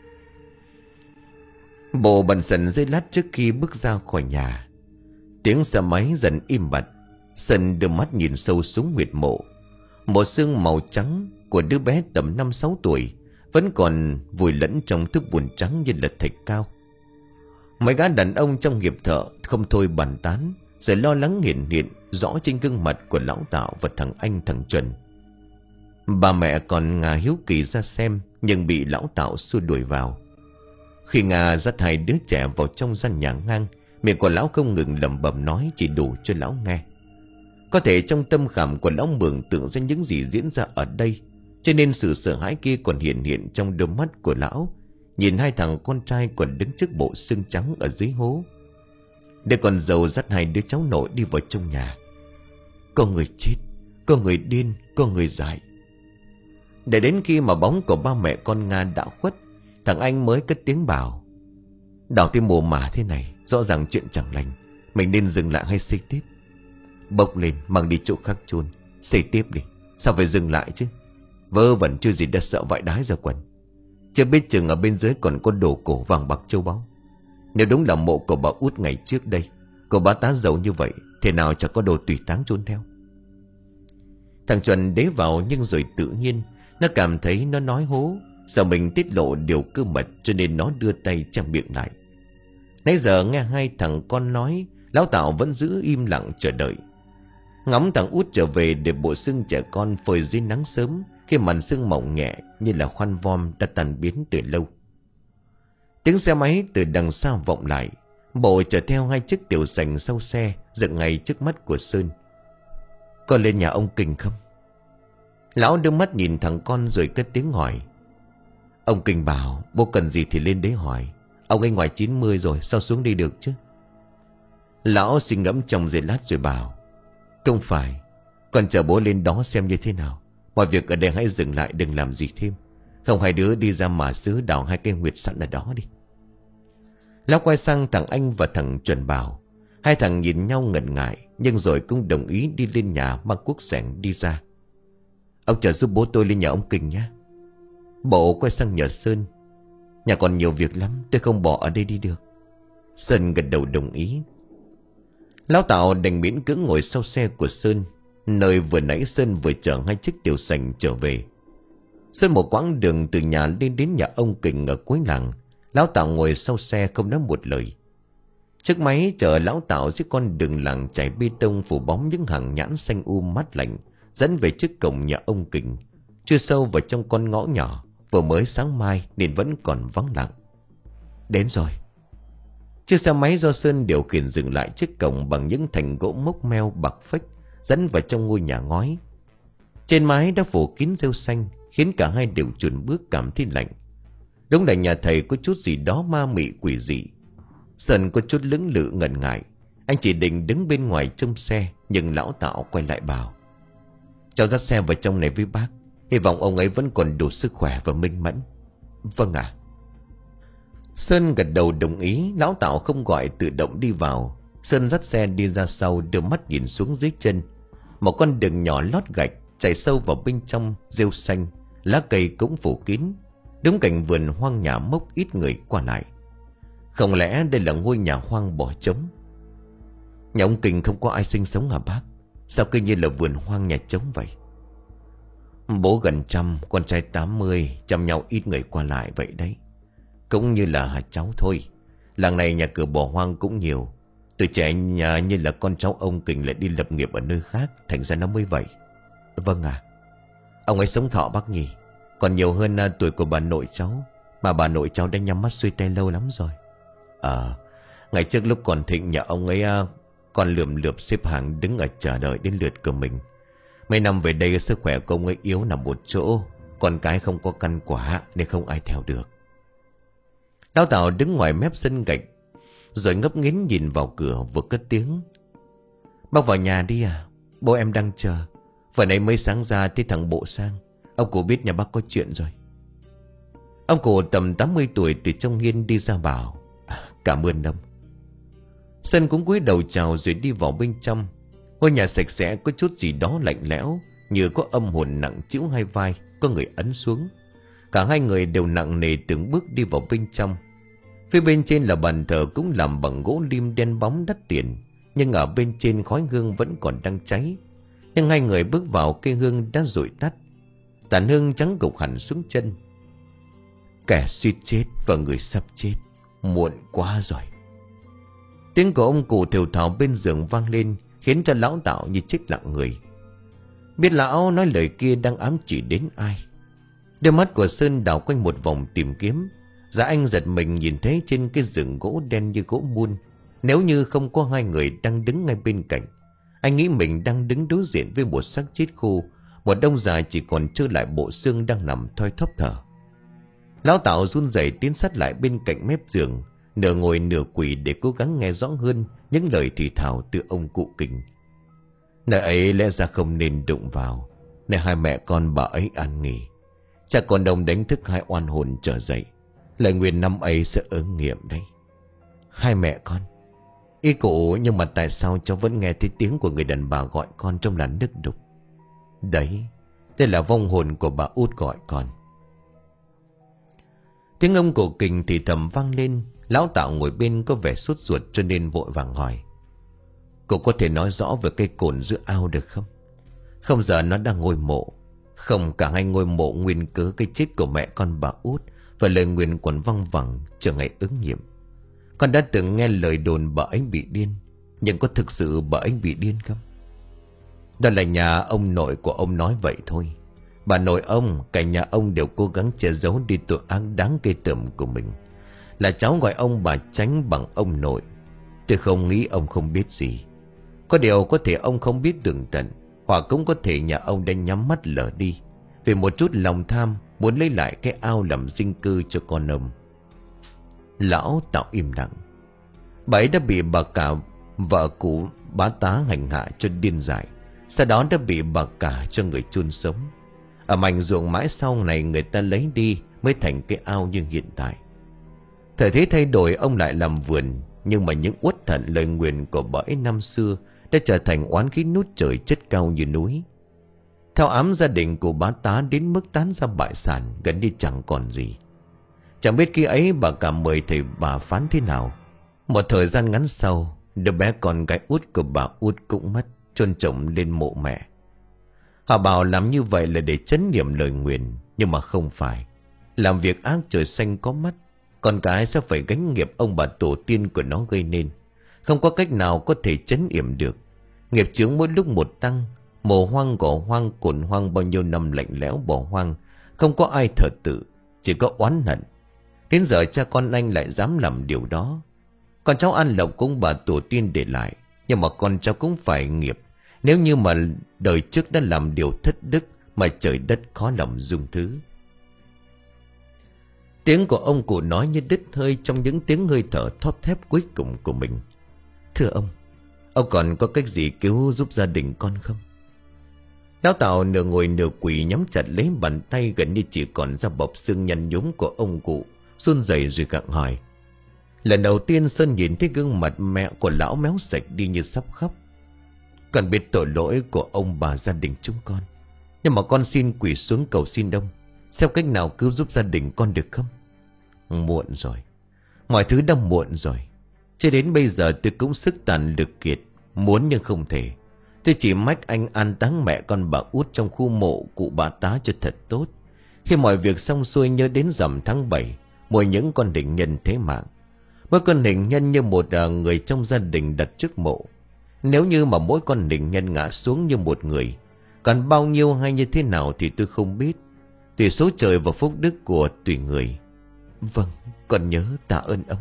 Bộ bần sần dây lát trước khi bước ra khỏi nhà. Tiếng xe máy dần im bặt. Sơn đưa mắt nhìn sâu xuống huyệt mộ. Một xương màu trắng của đứa bé tầm năm sáu tuổi vẫn còn vùi lẫn trong thức bùn trắng như là thạch cao. Mấy gã đàn ông trong nghiệp thợ không thôi bàn tán, sự lo lắng hiện hiện rõ trên gương mặt của lão Tạo và thằng anh thằng Chuẩn. Bà mẹ còn Nga hiếu kỳ ra xem, nhưng bị lão Tạo xua đuổi vào. Khi Nga dắt hai đứa trẻ vào trong gian nhà ngang, miệng của lão không ngừng lẩm bẩm nói chỉ đủ cho lão nghe. Có thể trong tâm khảm của lão mường tượng ra những gì diễn ra ở đây, cho nên sự sợ hãi kia còn hiện hiện trong đôi mắt của lão, nhìn hai thằng con trai còn đứng trước bộ xương trắng ở dưới hố. Để con dâu dắt hai đứa cháu nội đi vào trong nhà. Có người chết, có người điên, có người dại. Để đến khi mà bóng của ba mẹ con Nga đã khuất, thằng anh mới cất tiếng bảo: Đào thêm mồ mả thế này, rõ ràng chuyện chẳng lành. Mình nên dừng lại hay xây tiếp? Bốc lên mang đi chỗ khác chôn, xây tiếp đi. Sao phải dừng lại chứ? Vớ vẩn chưa gì đã sợ vãi đái ra quần. Chưa biết chừng ở bên dưới còn có đồ cổ vàng bạc châu báu. Nếu đúng là mộ của bà út ngày trước đây, của bà tá giàu như vậy, thế nào chẳng có đồ tùy táng chôn theo. Thằng Chuẩn đế vào, nhưng rồi tự nhiên nó cảm thấy nó nói hố, sợ mình tiết lộ điều cơ mật, cho nên nó đưa tay chặn miệng lại. Nãy giờ nghe hai thằng con nói, lão Tạo vẫn giữ im lặng chờ đợi. Ngắm thằng út trở về để bộ xương trẻ con phơi dưới nắng sớm, khi màn sương mỏng nhẹ như là khoan vom đã tan biến từ lâu. Tiếng xe máy từ đằng xa vọng lại, bộ chở theo hai chiếc tiểu sành sau xe dựng ngay trước mắt của Sơn. Con lên nhà ông Kình không? Lão đưa mắt nhìn thằng con rồi cất tiếng hỏi. Ông Kình bảo bố cần gì thì lên đấy hỏi. Ông ấy ngoài chín mươi rồi, sao xuống đi được chứ? Lão suy ngẫm trong giây lát rồi bảo: Không phải, con chờ bố lên đó xem như thế nào. Mọi việc ở đây hãy dừng lại, đừng làm gì thêm. Không, hai đứa đi ra mà xứ đào hai cây nguyệt sẵn ở đó đi. Lão quay sang thằng anh và thằng Chuẩn bảo. Hai thằng nhìn nhau ngần ngại, nhưng rồi cũng đồng ý đi lên nhà mang cuốc sẻng đi ra. Ông chờ giúp bố tôi lên nhà ông Kình nhé. Bộ quay sang nhờ Sơn. Nhà còn nhiều việc lắm, tôi không bỏ ở đây đi được. Sơn gật đầu đồng ý. Lão Tạo đành miễn cưỡng ngồi sau xe của Sơn, nơi vừa nãy Sơn vừa chở hai chiếc tiểu sành trở về. Sơn một quãng đường từ nhà lên đến nhà ông Kình ở cuối làng. Lão Tạo ngồi sau xe không nói một lời. Chiếc máy chở lão Tạo dưới con đường làng trải bê tông phủ bóng những hàng nhãn xanh um mát lạnh, dẫn về trước cổng nhà ông Kình. Chưa sâu vào trong con ngõ nhỏ, vừa mới sáng mai nên vẫn còn vắng lặng. Đến rồi. Chiếc xe máy do Sơn điều khiển dừng lại trước cổng bằng những thành gỗ mốc meo bạc phách, dẫn vào trong ngôi nhà ngói. Trên mái đã phủ kín rêu xanh, khiến cả hai đều chùn bước cảm thấy lạnh. Đúng là nhà thầy có chút gì đó ma mị quỷ dị. Sơn có chút lưỡng lự ngần ngại. Anh chỉ định đứng bên ngoài trông xe, nhưng lão Tạo quay lại bảo: Cháu dắt xe vào trong này với bác. Hy vọng ông ấy vẫn còn đủ sức khỏe và minh mẫn. Vâng ạ. Sơn gật đầu đồng ý. Lão Tạo không gọi, tự động đi vào. Sơn dắt xe đi ra sau, đưa mắt nhìn xuống dưới chân. Một con đường nhỏ lót gạch chảy sâu vào bên trong rêu xanh, lá cây cũng phủ kín. Đúng cảnh vườn hoang nhà mốc, ít người qua lại. Không lẽ đây là ngôi nhà hoang bỏ trống? Nhà ông Kình không có ai sinh sống hả bác? Sao cứ như là vườn hoang nhà trống vậy? Bố gần trăm, con trai tám mươi, chăm nhau ít người qua lại vậy đấy. Cũng như là hả cháu thôi. Làng này nhà cửa bỏ hoang cũng nhiều. Tuổi trẻ nhà như là con cháu ông Kình lại đi lập nghiệp ở nơi khác, thành ra nó mới vậy. Vâng à. Ông ấy sống thọ bác nhỉ? Còn nhiều hơn uh, tuổi của bà nội cháu. Mà bà nội cháu đã nhắm mắt xuôi tay lâu lắm rồi. Ờ, ngày trước lúc còn thịnh nhà ông ấy uh, còn lượm lượp xếp hàng đứng ở chờ đợi đến lượt của mình. Mấy năm về đây sức khỏe của ông ấy yếu nằm một chỗ. Con cái không có căn quả nên không ai theo được. Lão Tạo đứng ngoài mép sân gạch, rồi ngấp nghếch nhìn vào cửa vừa cất tiếng: Bác vào nhà đi à? Bố em đang chờ. Vừa nãy mới sáng ra thấy thằng Bộ sang. Ông cụ biết nhà bác có chuyện rồi. Ông cụ tầm tám mươi tuổi từ trong hiên đi ra bảo: à, Cảm ơn ông. Sơn cũng cúi đầu chào rồi đi vào bên trong. Ngôi nhà sạch sẽ, có chút gì đó lạnh lẽo, như có âm hồn nặng trĩu hai vai, có người ấn xuống. Cả hai người đều nặng nề từng bước đi vào bên trong. Phía bên trên là bàn thờ cũng làm bằng gỗ lim đen bóng đắt tiền, nhưng ở bên trên khói hương vẫn còn đang cháy. Nhưng hai người bước vào, cây hương đã rụi tắt, tàn hương trắng gục hẳn xuống chân. Kẻ suýt chết và người sắp chết. Muộn quá rồi. Tiếng của ông cụ thều thào bên giường vang lên, khiến cho lão Tạo như chết lặng người. Biết lão nói lời kia đang ám chỉ đến ai. Đôi mắt của Sơn đảo quanh một vòng tìm kiếm. Dạ anh giật mình nhìn thấy trên cái rừng gỗ đen như gỗ mun. Nếu như không có hai người đang đứng ngay bên cạnh, anh nghĩ mình đang đứng đối diện với một xác chết khô. Một ông già chỉ còn trơ lại bộ xương đang nằm thoi thóp thở. Lão Tạo run rẩy tiến sát lại bên cạnh mép giường, nửa ngồi nửa quỳ để cố gắng nghe rõ hơn những lời thì thào từ ông cụ Kình. Nơi ấy lẽ ra không nên đụng vào, để hai mẹ con bà ấy an nghỉ. Cha con ông đánh thức hai oan hồn trở dậy. Lời nguyện năm ấy sẽ ứng nghiệm đấy. Hai mẹ con. Ý cụ, nhưng mà tại sao cháu vẫn nghe thấy tiếng của người đàn bà gọi con trong làn nước đục? Đấy, đây là vong hồn của bà út gọi con. Tiếng ông cổ Kình thì thầm vang lên. Lão Tạo ngồi bên có vẻ sốt ruột cho nên vội vàng hỏi: Cô có thể nói rõ về cây cồn giữa ao được không? Không giờ nó đang ngôi mộ. Không, cả hai ngôi mộ nguyên cớ cái chết của mẹ con bà út và lời nguyền còn văng vẳng chờ ngày ứng nghiệm. Con đã từng nghe lời đồn bà ấy bị điên, nhưng có thực sự bà ấy bị điên không? Đó là nhà ông nội của ông nói vậy thôi. Bà nội ông, cả nhà ông đều cố gắng che giấu đi tội ác đáng ghê tởm của mình. Là cháu gọi ông bà Tránh bằng ông nội. Tôi không nghĩ ông không biết gì. Có điều có thể ông không biết tường tận, hoặc cũng có thể nhà ông đã nhắm mắt lờ đi vì một chút lòng tham, muốn lấy lại cái ao làm sinh cư cho con ông. Lão Tạo im lặng. Bà ấy đã bị bà cả vợ cũ bá tá hành hạ cho điên dại. Sau đó đã bị bà cả cho người chôn sống. Ở mảnh ruộng mãi sau này người ta lấy đi mới thành cái ao như hiện tại. Thời thế thay đổi, ông lại làm vườn, nhưng mà những uất hận lời nguyền của bà ấy năm xưa đã trở thành oán khí nút trời chất cao như núi. Theo ám, gia đình của bá tá đến mức tán ra bại sản, gần như chẳng còn gì. Chẳng biết khi ấy bà cả mời thầy bà phán thế nào. Một thời gian ngắn sau, đứa bé con gái út của bà út cũng mất, chôn chồng lên mộ mẹ. Họ bảo làm như vậy là để trấn niệm lời nguyền, nhưng mà không phải. Làm việc ác trời xanh có mắt, con cái sẽ phải gánh nghiệp ông bà tổ tiên của nó gây nên. Không có cách nào có thể trấn yểm được. Nghiệp chướng mỗi lúc một tăng. Mồ hoang gò hoang cồn hoang bao nhiêu năm lạnh lẽo bỏ hoang. Không có ai thờ tự, chỉ có oán hận. Đến giờ cha con anh lại dám làm điều đó. Con cháu ăn lộc cũng bà tổ tiên để lại, nhưng mà con cháu cũng phải nghiệp. Nếu như mà đời trước đã làm điều thất đức, mà trời đất khó lòng dung thứ. Tiếng của ông cụ nói như đứt hơi trong những tiếng hơi thở thóp thép cuối cùng của mình. Thưa ông, ông còn có cách gì cứu giúp gia đình con không? Lão Tạo nửa ngồi nửa quỳ nhắm chặt lấy bàn tay gần như chỉ còn ra bọc xương nhăn nhúm của ông cụ, run rẩy rồi gặng hỏi. Lần đầu tiên Sơn nhìn thấy gương mặt mẹ của lão méo sạch đi như sắp khóc. Con biết tội lỗi của ông bà gia đình chúng con, nhưng mà con xin quỳ xuống cầu xin ông, xem cách nào cứu giúp gia đình con được không? Muộn rồi. Mọi thứ đã muộn rồi. Cho đến bây giờ tôi cũng sức tàn lực kiệt, muốn nhưng không thể. Tôi chỉ mách anh an táng mẹ con bà út trong khu mộ cụ bà tá cho thật tốt. Khi mọi việc xong xuôi nhớ đến rằm tháng bảy, mỗi những con hình nhân thế mạng. Mỗi con hình nhân như một uh, người trong gia đình đặt trước mộ. Nếu như mà mỗi con hình nhân ngã xuống như một người, còn bao nhiêu hay như thế nào thì tôi không biết. Tùy số trời và phúc đức của tùy người. Vâng, con nhớ, tạ ơn ông.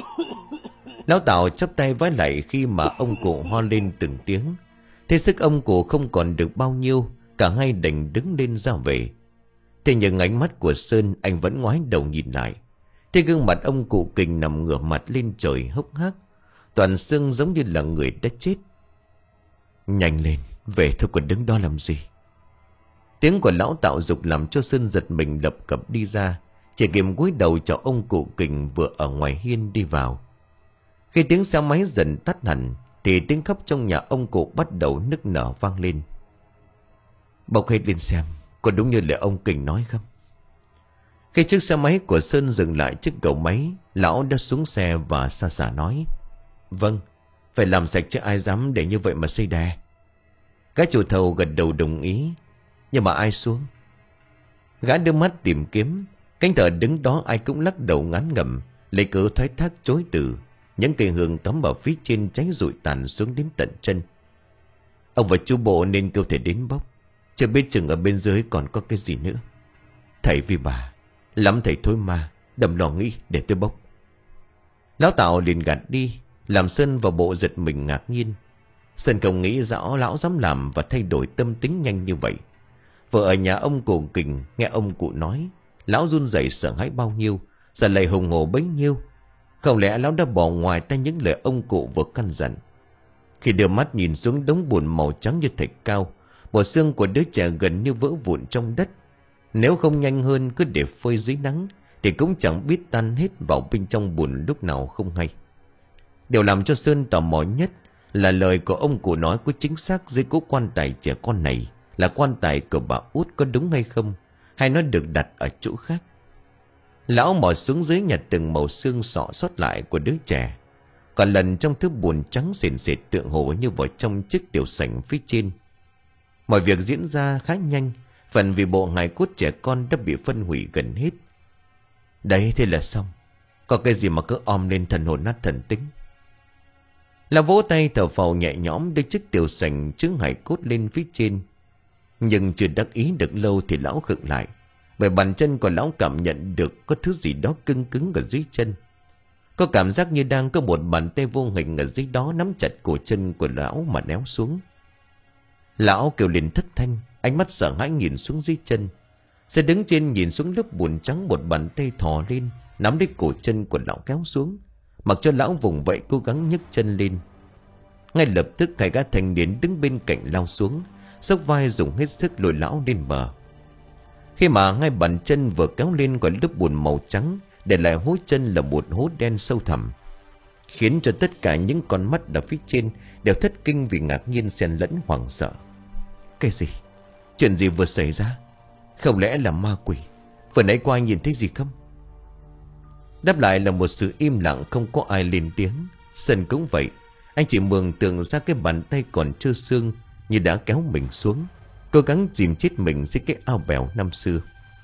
Lão Tạo chắp tay vái lại khi mà ông cụ ho lên từng tiếng. Thế sức ông cụ không còn được bao nhiêu, cả hai đành đứng lên ra về. Thế nhưng ánh mắt của Sơn anh vẫn ngoái đầu nhìn lại. Thế gương mặt ông cụ Kình nằm ngửa mặt lên trời hốc hác, toàn xương giống như là người đã chết. Nhanh lên, về thôi còn đứng đó làm gì? Tiếng của lão Tạo dục làm cho Sơn giật mình lập cập đi ra. Chỉ kịp cúi đầu chào ông cụ Kình vừa ở ngoài hiên đi vào. Khi tiếng xe máy dần tắt hẳn thì tiếng khóc trong nhà ông cụ bắt đầu nức nở vang lên. Bốc hết lên xem, có đúng như lời ông Kình nói không? Khi chiếc xe máy của Sơn dừng lại trước cầu máy, lão đã xuống xe và xa xả nói. Vâng, phải làm sạch chứ ai dám để như vậy mà xây đè. Gã chủ thầu gật đầu đồng ý. Nhưng mà ai xuống? Gã đưa mắt tìm kiếm. Cánh thợ đứng đó ai cũng lắc đầu ngán ngẩm, lấy cớ thoái thác chối từ. Những cây hương cắm ở phía trên cháy rụi tàn xuống đến tận chân. Ông và chú bộ nên kêu thầy đến bốc. Chưa biết chừng ở bên dưới còn có cái gì nữa. Thầy vì bà lắm thầy thôi mà, đừng lo nghĩ, để tôi bốc. Lão Tạo liền gạt đi, làm Sơn và bộ giật mình ngạc nhiên. Sơn không nghĩ rõ lão dám làm và thay đổi tâm tính nhanh như vậy. Vợ ở nhà ông cụ Kình nghe ông cụ nói, lão run rẩy sợ hãi bao nhiêu, giờ lại hùng hổ bấy nhiêu. Không lẽ lão đã bỏ ngoài tay những lời ông cụ vừa căn dặn. Khi đưa mắt nhìn xuống đống bùn màu trắng như thạch cao, bộ xương của đứa trẻ gần như vỡ vụn trong đất. Nếu không nhanh hơn cứ để phơi dưới nắng thì cũng chẳng biết tan hết vào bên trong bùn lúc nào không hay. Điều làm cho Sơn tò mò nhất là lời của ông cụ nói có chính xác dưới cố quan tài trẻ con này là quan tài của bà Út có đúng hay không, hay nó được đặt ở chỗ khác. Lão mò xuống dưới nhặt từng màu xương sọ sót lại của đứa trẻ, còn lần trong thứ bùn trắng sền sệt tượng hồ như vào trong chiếc tiểu sảnh phía trên. Mọi việc diễn ra khá nhanh, phần vì bộ hài cốt trẻ con đã bị phân hủy gần hết. Đấy, thế là xong. Có cái gì mà cứ om lên thần hồn nát thần tính. Lão vỗ tay thở phào nhẹ nhõm đưa chiếc tiểu sành chứa hài cốt lên phía trên. Nhưng chưa đắc ý được lâu thì lão khựng lại, bởi bàn chân của lão cảm nhận được có thứ gì đó cứng cứng ở dưới chân. Có cảm giác như đang có một bàn tay vô hình ở dưới đó nắm chặt cổ chân của lão mà néo xuống. Lão kêu lên thất thanh, ánh mắt sợ hãi nhìn xuống dưới chân. Sẽ đứng trên nhìn xuống lớp bùn trắng, một bàn tay thò lên nắm lấy cổ chân của lão kéo xuống, mặc cho lão vùng vậy cố gắng nhấc chân lên. Ngay lập tức hai gã thanh niên đứng bên cạnh lao xuống, xốc vai dùng hết sức lôi lão lên bờ. Khi mà hai bàn chân vừa kéo lên khỏi lớp bùn màu trắng, để lại hố chân là một hố đen sâu thẳm, khiến cho tất cả những con mắt ở phía trên đều thất kinh vì ngạc nhiên xen lẫn hoảng sợ. Cái gì? Chuyện gì vừa xảy ra? Không lẽ là ma quỷ? Vừa nãy qua anh nhìn thấy gì không? Đáp lại là một sự im lặng, không có ai lên tiếng. Sơn cũng vậy, anh chỉ mường tượng ra cái bàn tay còn trơ xương như đã kéo mình xuống, cố gắng dìm chết mình dưới cái ao bèo năm xưa.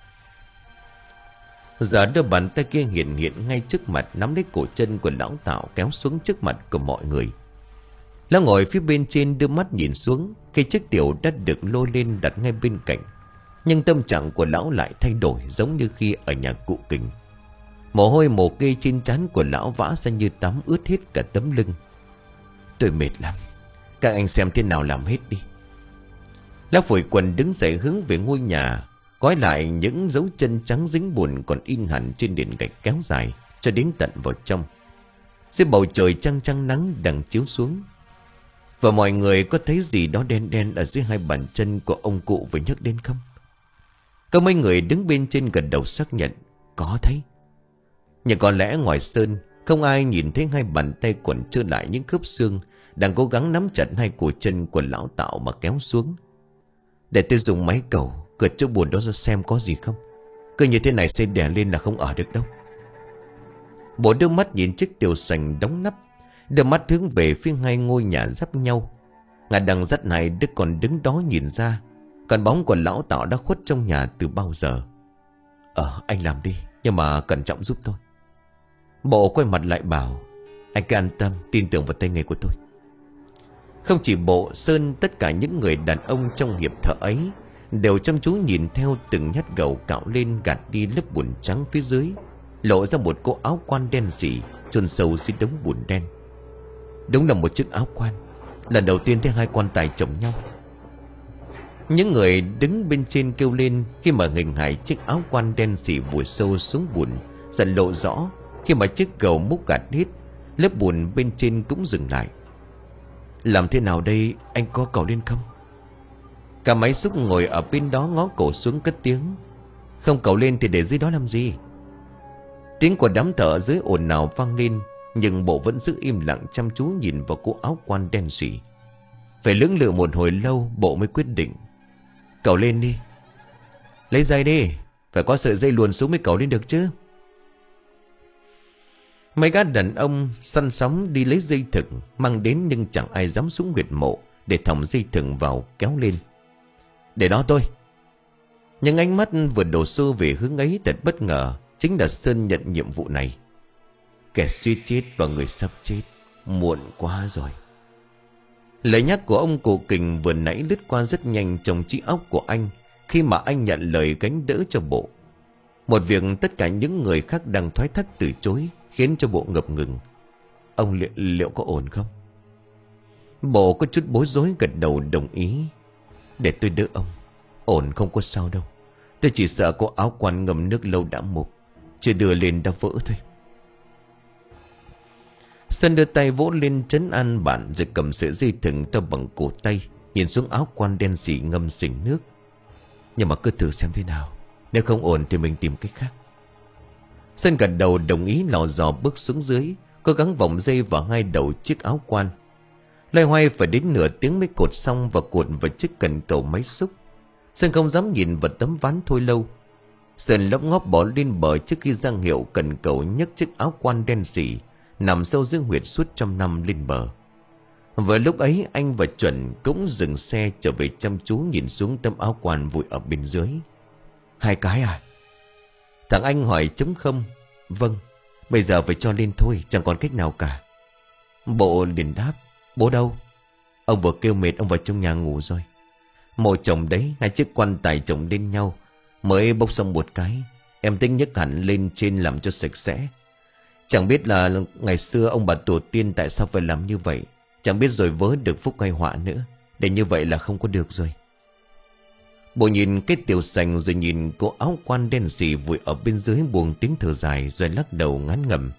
Giờ đôi bàn tay kia hiện hiện ngay trước mặt, nắm lấy cổ chân của lão Tạo kéo xuống trước mặt của mọi người. Lão ngồi phía bên trên đưa mắt nhìn xuống, khi chiếc tiểu đã được lôi lên đặt ngay bên cạnh. Nhưng tâm trạng của lão lại thay đổi, giống như khi ở nhà cụ Kình. Mồ hôi mồ kê trên trán của lão vã ra như tắm ướt hết cả tấm lưng. Tôi mệt lắm, các anh xem thế nào làm hết đi. Lão phủi quần đứng dậy hướng về ngôi nhà, gói lại những dấu chân trắng dính bùn còn in hẳn trên nền gạch kéo dài cho đến tận vào trong. Dưới bầu trời trăng trăng nắng đang chiếu xuống. Và mọi người có thấy gì đó đen đen ở dưới hai bàn chân của ông cụ vừa nhắc đến không? Có mấy người đứng bên trên gần đầu xác nhận có thấy. Nhưng có lẽ ngoài Sơn không ai nhìn thấy hai bàn tay quẩn trơ lại những khớp xương đang cố gắng nắm chặt hai cổ chân của lão Tạo mà kéo xuống. Để tôi dùng máy cầu cợt chỗ bùn đó ra xem có gì không. Cứ như thế này xây đè lên là không ở được đâu. Bộ đưa mắt nhìn chiếc tiểu sành đóng nắp, đưa mắt hướng về phía hai ngôi nhà giáp nhau. Ngà đằng dắt này đứa còn đứng đó nhìn ra, còn bóng của lão Tạo đã khuất trong nhà từ bao giờ. Ờ anh làm đi, nhưng mà cẩn trọng giúp tôi. Bộ quay mặt lại bảo, anh cứ an tâm, tin tưởng vào tay nghề của tôi. Không chỉ Bộ, Sơn, tất cả những người đàn ông trong hiệp thợ ấy đều chăm chú nhìn theo từng nhát gầu cạo lên gạt đi lớp bùn trắng phía dưới, lộ ra một cô áo quan đen sì chôn sâu dưới đống bùn đen. Đúng là một chiếc áo quan. Lần đầu tiên thấy hai quan tài chồng nhau. Những người đứng bên trên kêu lên khi mà hình hài chiếc áo quan đen sì vùi sâu xuống bùn dần lộ rõ. Khi mà chiếc gầu múc gạt hết, lớp bùn bên trên cũng dừng lại. Làm thế nào đây, anh có cầu lên không? Cả máy xúc ngồi ở bên đó ngó cổ xuống cất tiếng. Không cầu lên thì để dưới đó làm gì? Tiếng của đám thợ dưới ồn ào vang lên, nhưng Bộ vẫn giữ im lặng chăm chú nhìn vào cô áo quan đen sì. Phải lưỡng lự một hồi lâu, Bộ mới quyết định. Cầu lên đi. Lấy dây đi, phải có sợi dây luồn xuống mới cầu lên được chứ. Mấy gã đàn ông săn sóng đi lấy dây thừng mang đến, nhưng chẳng ai dám xuống huyệt mộ để thòng dây thừng vào kéo lên. Để đó tôi. Nhưng ánh mắt vừa đổ xô về hướng ấy thật bất ngờ. Chính là Sơn nhận nhiệm vụ này. Kẻ suýt chết và người sắp chết. Muộn quá rồi. Lời nhắc của ông cụ Kình vừa nãy lướt qua rất nhanh trong trí óc của anh khi mà anh nhận lời gánh đỡ cho bộ. Một việc tất cả những người khác đang thoái thác từ chối khiến cho bộ ngập ngừng. Ông liệu, liệu có ổn không? Bộ có chút bối rối gật đầu đồng ý. Để tôi đỡ ông. Ổn, không có sao đâu. Tôi chỉ sợ có áo quan ngâm nước lâu đã mục, chưa đưa lên đã vỡ thôi. Sơn đưa tay vỗ lên trấn an bạn, rồi cầm sợi dây thừng to bằng cổ tay, nhìn xuống áo quan đen xỉ ngâm xình nước. Nhưng mà cứ thử xem thế nào. Nếu không ổn thì mình tìm cách khác. Sơn gật đầu đồng ý, lò dò bước xuống dưới, cố gắng vòng dây vào hai đầu chiếc áo quan. Loay hoay phải đến nửa tiếng mới cột xong và cuộn vào chiếc cần cầu máy xúc. Sơn không dám nhìn vào tấm ván thôi lâu. Sơn lấp ngóp bỏ lên bờ trước khi giang hiệu cần cầu nhấc chiếc áo quan đen xỉ nằm sâu dưới huyệt suốt trăm năm lên bờ. Vừa lúc ấy anh và Chuẩn cũng dừng xe trở về chăm chú nhìn xuống tấm áo quan vùi ở bên dưới. Hai cái à? Thằng anh hỏi trống không. Vâng. Bây giờ phải cho lên thôi, chẳng còn cách nào cả. Bộ liền đáp. Bố đâu? Ông vừa kêu mệt, ông vào trong nhà ngủ rồi. Mộ chồng đấy, hai chiếc quan tài chồng lên nhau, mới bốc xong một cái. Em tính nhấc hẳn lên trên làm cho sạch sẽ. Chẳng biết là ngày xưa ông bà tổ tiên tại sao phải làm như vậy. Chẳng biết rồi vớ được phúc hay họa nữa. Để như vậy là không có được rồi. Bộ nhìn cái tiểu sành rồi nhìn cô áo quan đen xì vùi ở bên dưới, buông tiếng thở dài rồi lắc đầu ngán ngẩm.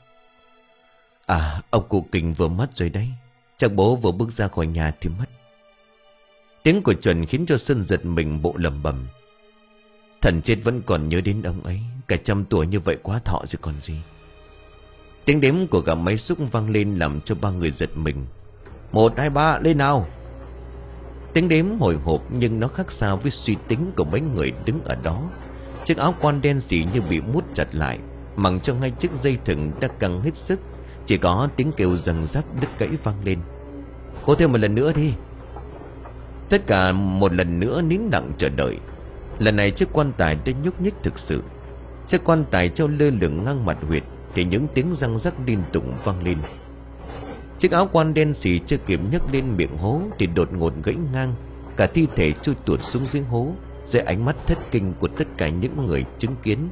À, ông cụ Kình vừa mất rồi đấy. Chắc bố vừa bước ra khỏi nhà thì mất. Tiếng của Chuẩn khiến cho Sơn giật mình, bộ lầm bầm. Thần chết vẫn còn nhớ đến ông ấy. Cả trăm tuổi như vậy quá thọ rồi còn gì. Tiếng đếm của cả máy xúc vang lên làm cho ba người giật mình. Một, hai, ba, lên nào. Tiếng đếm hồi hộp nhưng nó khác xa với suy tính của mấy người đứng ở đó. Chiếc áo quan đen xỉ như bị mút chặt lại, mặc cho ngay chiếc dây thừng đã căng hết sức. Chỉ có tiếng kêu răng rắc đứt gãy vang lên. Cố thêm một lần nữa đi. Tất cả một lần nữa nín lặng chờ đợi. Lần này chiếc quan tài đã nhúc nhích thực sự. Chiếc quan tài treo lơ lửng ngang mặt huyệt thì những tiếng răng rắc liên tục vang lên. Chiếc áo quan đen xì chưa kịp nhấc lên miệng hố thì đột ngột gãy ngang. Cả thi thể trôi tuột xuống dưới hố dưới ánh mắt thất kinh của tất cả những người chứng kiến.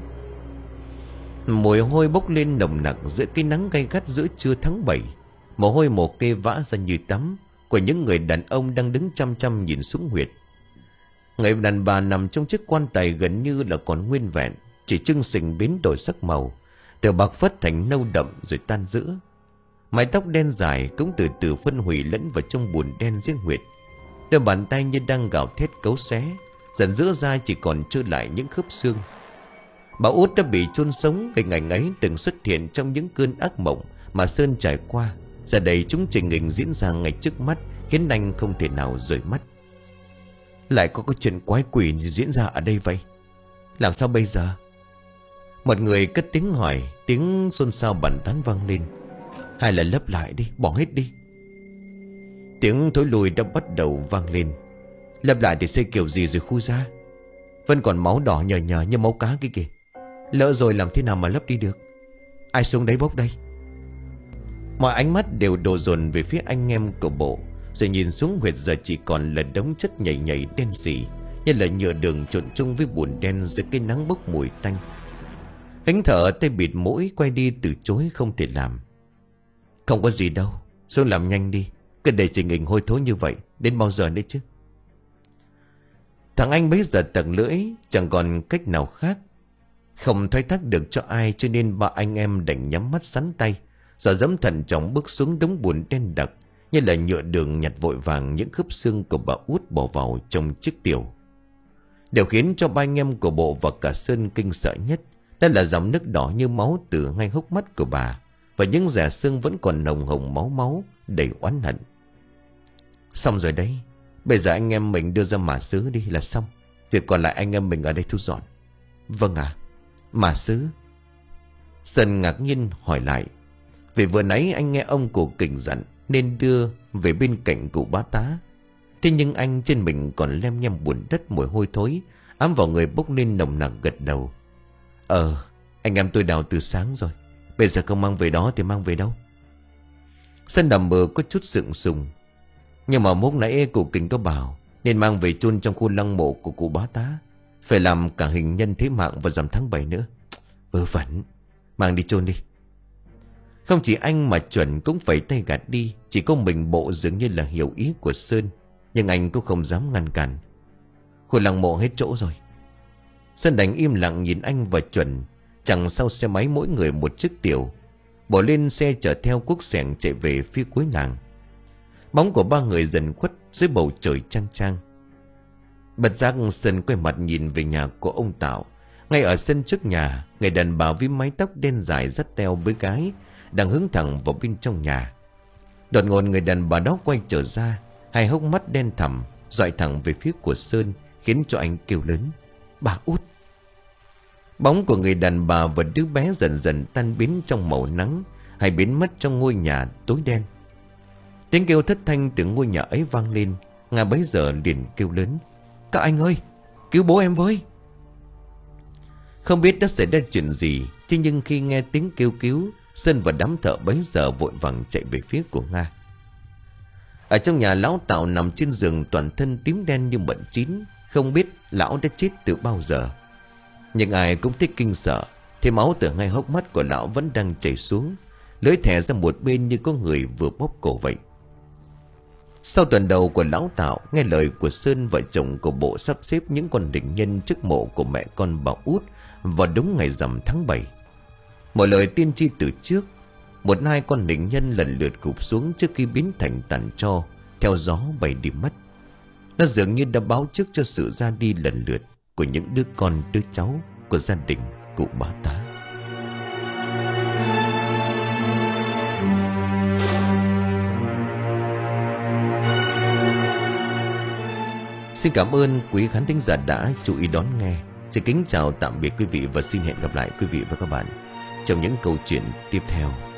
Mùi hôi bốc lên nồng nặc giữa cái nắng gay gắt giữa trưa tháng bảy. Mồ hôi mồ kê vã ra như tắm của những người đàn ông đang đứng chăm chăm nhìn xuống huyệt. Người đàn bà nằm trong chiếc quan tài gần như là còn nguyên vẹn, chỉ chưng sình biến đổi sắc màu, từ bạc phất thành nâu đậm rồi tan rã. Mái tóc đen dài cũng từ từ phân hủy lẫn vào trong bùn đen dưới huyệt. Đôi bàn tay như đang gào thét cấu xé, dần giữa ra chỉ còn trơ lại những khớp xương. Bà Út đã bị chôn sống, hình ảnh ấy từng xuất hiện trong những cơn ác mộng mà Sơn trải qua. Giờ đây chúng trình hình diễn ra ngay trước mắt, khiến anh không thể nào rời mắt. Lại có cái chuyện quái quỷ diễn ra ở đây vậy? Làm sao bây giờ? Một người cất tiếng hỏi, tiếng xôn xao bàn tán vang lên. Hay là lấp lại đi, bỏ hết đi. Tiếng thối lùi đã bắt đầu vang lên. Lấp lại thì xây kiểu gì rồi khui ra? Vẫn còn máu đỏ nhờ nhờ như máu cá kia kìa. Lỡ rồi làm thế nào mà lấp đi được? Ai xuống đấy bốc đây? Mọi ánh mắt đều đổ dồn về phía anh em của bộ. Rồi nhìn xuống huyệt giờ chỉ còn là đống chất nhảy nhảy đen xỉ, như là nhựa đường trộn chung với bùn đen dưới cái nắng bốc mùi tanh. Gánh thở tay bịt mũi quay đi từ chối không thể làm. Không có gì đâu, xuống làm nhanh đi. Cứ để trình hình hôi thối như vậy đến bao giờ nữa chứ? Thằng anh bấy giờ tận lưỡi, chẳng còn cách nào khác. Không thoái thác được cho ai, cho nên ba anh em đành nhắm mắt sắn tay, rồi dẫm thận trọng bước xuống đống bùn đen đặc, như là nhựa đường nhặt vội vàng những khớp xương của bà Út bỏ vào trong chiếc tiểu. Điều khiến cho ba anh em của bộ và cả Sơn kinh sợ nhất, đó là dòng nước đỏ như máu từ ngay hốc mắt của bà, và những rẻ xương vẫn còn nồng hồng máu máu đầy oán hận. Xong rồi đấy, bây giờ anh em mình đưa ra mả xứ đi là xong. Việc còn lại anh em mình ở đây thu dọn. Vâng à, mả xứ? Sơn ngạc nhiên hỏi lại. Vì vừa nãy anh nghe ông cụ Kình dặn nên đưa về bên cạnh cụ bá tá. Thế nhưng anh trên mình còn lem nhem bùn đất mùi hôi thối. Ám vào người bốc lên nồng nặc gật đầu. Ờ, anh em tôi đào từ sáng rồi. Bây giờ không mang về đó thì mang về đâu? Sơn nằm mơ có chút sượng sùng. Nhưng mà lúc nãy cụ Kính có bảo nên mang về chôn trong khu lăng mộ của cụ bá tá. Phải làm cả hình nhân thế mạng vào rằm tháng bảy nữa. Vớ vẩn. Mang đi chôn đi. Không chỉ anh mà Chuẩn cũng phải tay gạt đi. Chỉ có mình Bộ dường như là hiểu ý của Sơn. Nhưng anh cũng không dám ngăn cản. Khu lăng mộ hết chỗ rồi. Sơn đành im lặng nhìn anh và Chuẩn. Chẳng sau xe máy mỗi người một chiếc tiểu. Bỏ lên xe chở theo cuốc xẻng chạy về phía cuối làng. Bóng của ba người dần khuất dưới bầu trời chang chang. Bật giác Sơn quay mặt nhìn về nhà của ông Tạo. Ngay ở sân trước nhà, người đàn bà với mái tóc đen dài dắt teo với gái đang hướng thẳng vào bên trong nhà. Đột ngột người đàn bà đó quay trở ra, hai hốc mắt đen thẳm dọi thẳng về phía của Sơn, khiến cho anh kêu lớn: Bà Út! Bóng của người đàn bà và đứa bé dần dần tan biến trong màu nắng, hay biến mất trong ngôi nhà tối đen. Tiếng kêu thất thanh từ ngôi nhà ấy vang lên. Nga bấy giờ liền kêu lớn: Các anh ơi, cứu bố em với! Không biết đã xảy ra chuyện gì, thế nhưng khi nghe tiếng kêu cứu, Sơn và đám thợ bấy giờ vội vàng chạy về phía của Nga. Ở trong nhà, lão Tạo nằm trên giường, toàn thân tím đen như mận chín. Không biết lão đã chết từ bao giờ. Nhưng ai cũng thích kinh sợ, thì máu từ ngay hốc mắt của lão vẫn đang chảy xuống, lưỡi thè ra một bên như có người vừa bóp cổ vậy. Sau tuần đầu của lão Tạo, nghe lời của Sơn, vợ chồng của Bộ sắp xếp những con định nhân trước mộ của mẹ con bà Út vào đúng ngày rằm tháng bảy. Một lời tiên tri từ trước, một hai con định nhân lần lượt gục xuống trước khi biến thành tàn tro, theo gió bay đi mất. Nó dường như đã báo trước cho sự ra đi lần lượt của những đứa con đứa cháu của gia đình cụ bá tá. Xin cảm ơn quý khán thính giả đã chú ý đón nghe. Xin kính chào tạm biệt quý vị và xin hẹn gặp lại quý vị và các bạn trong những câu chuyện tiếp theo.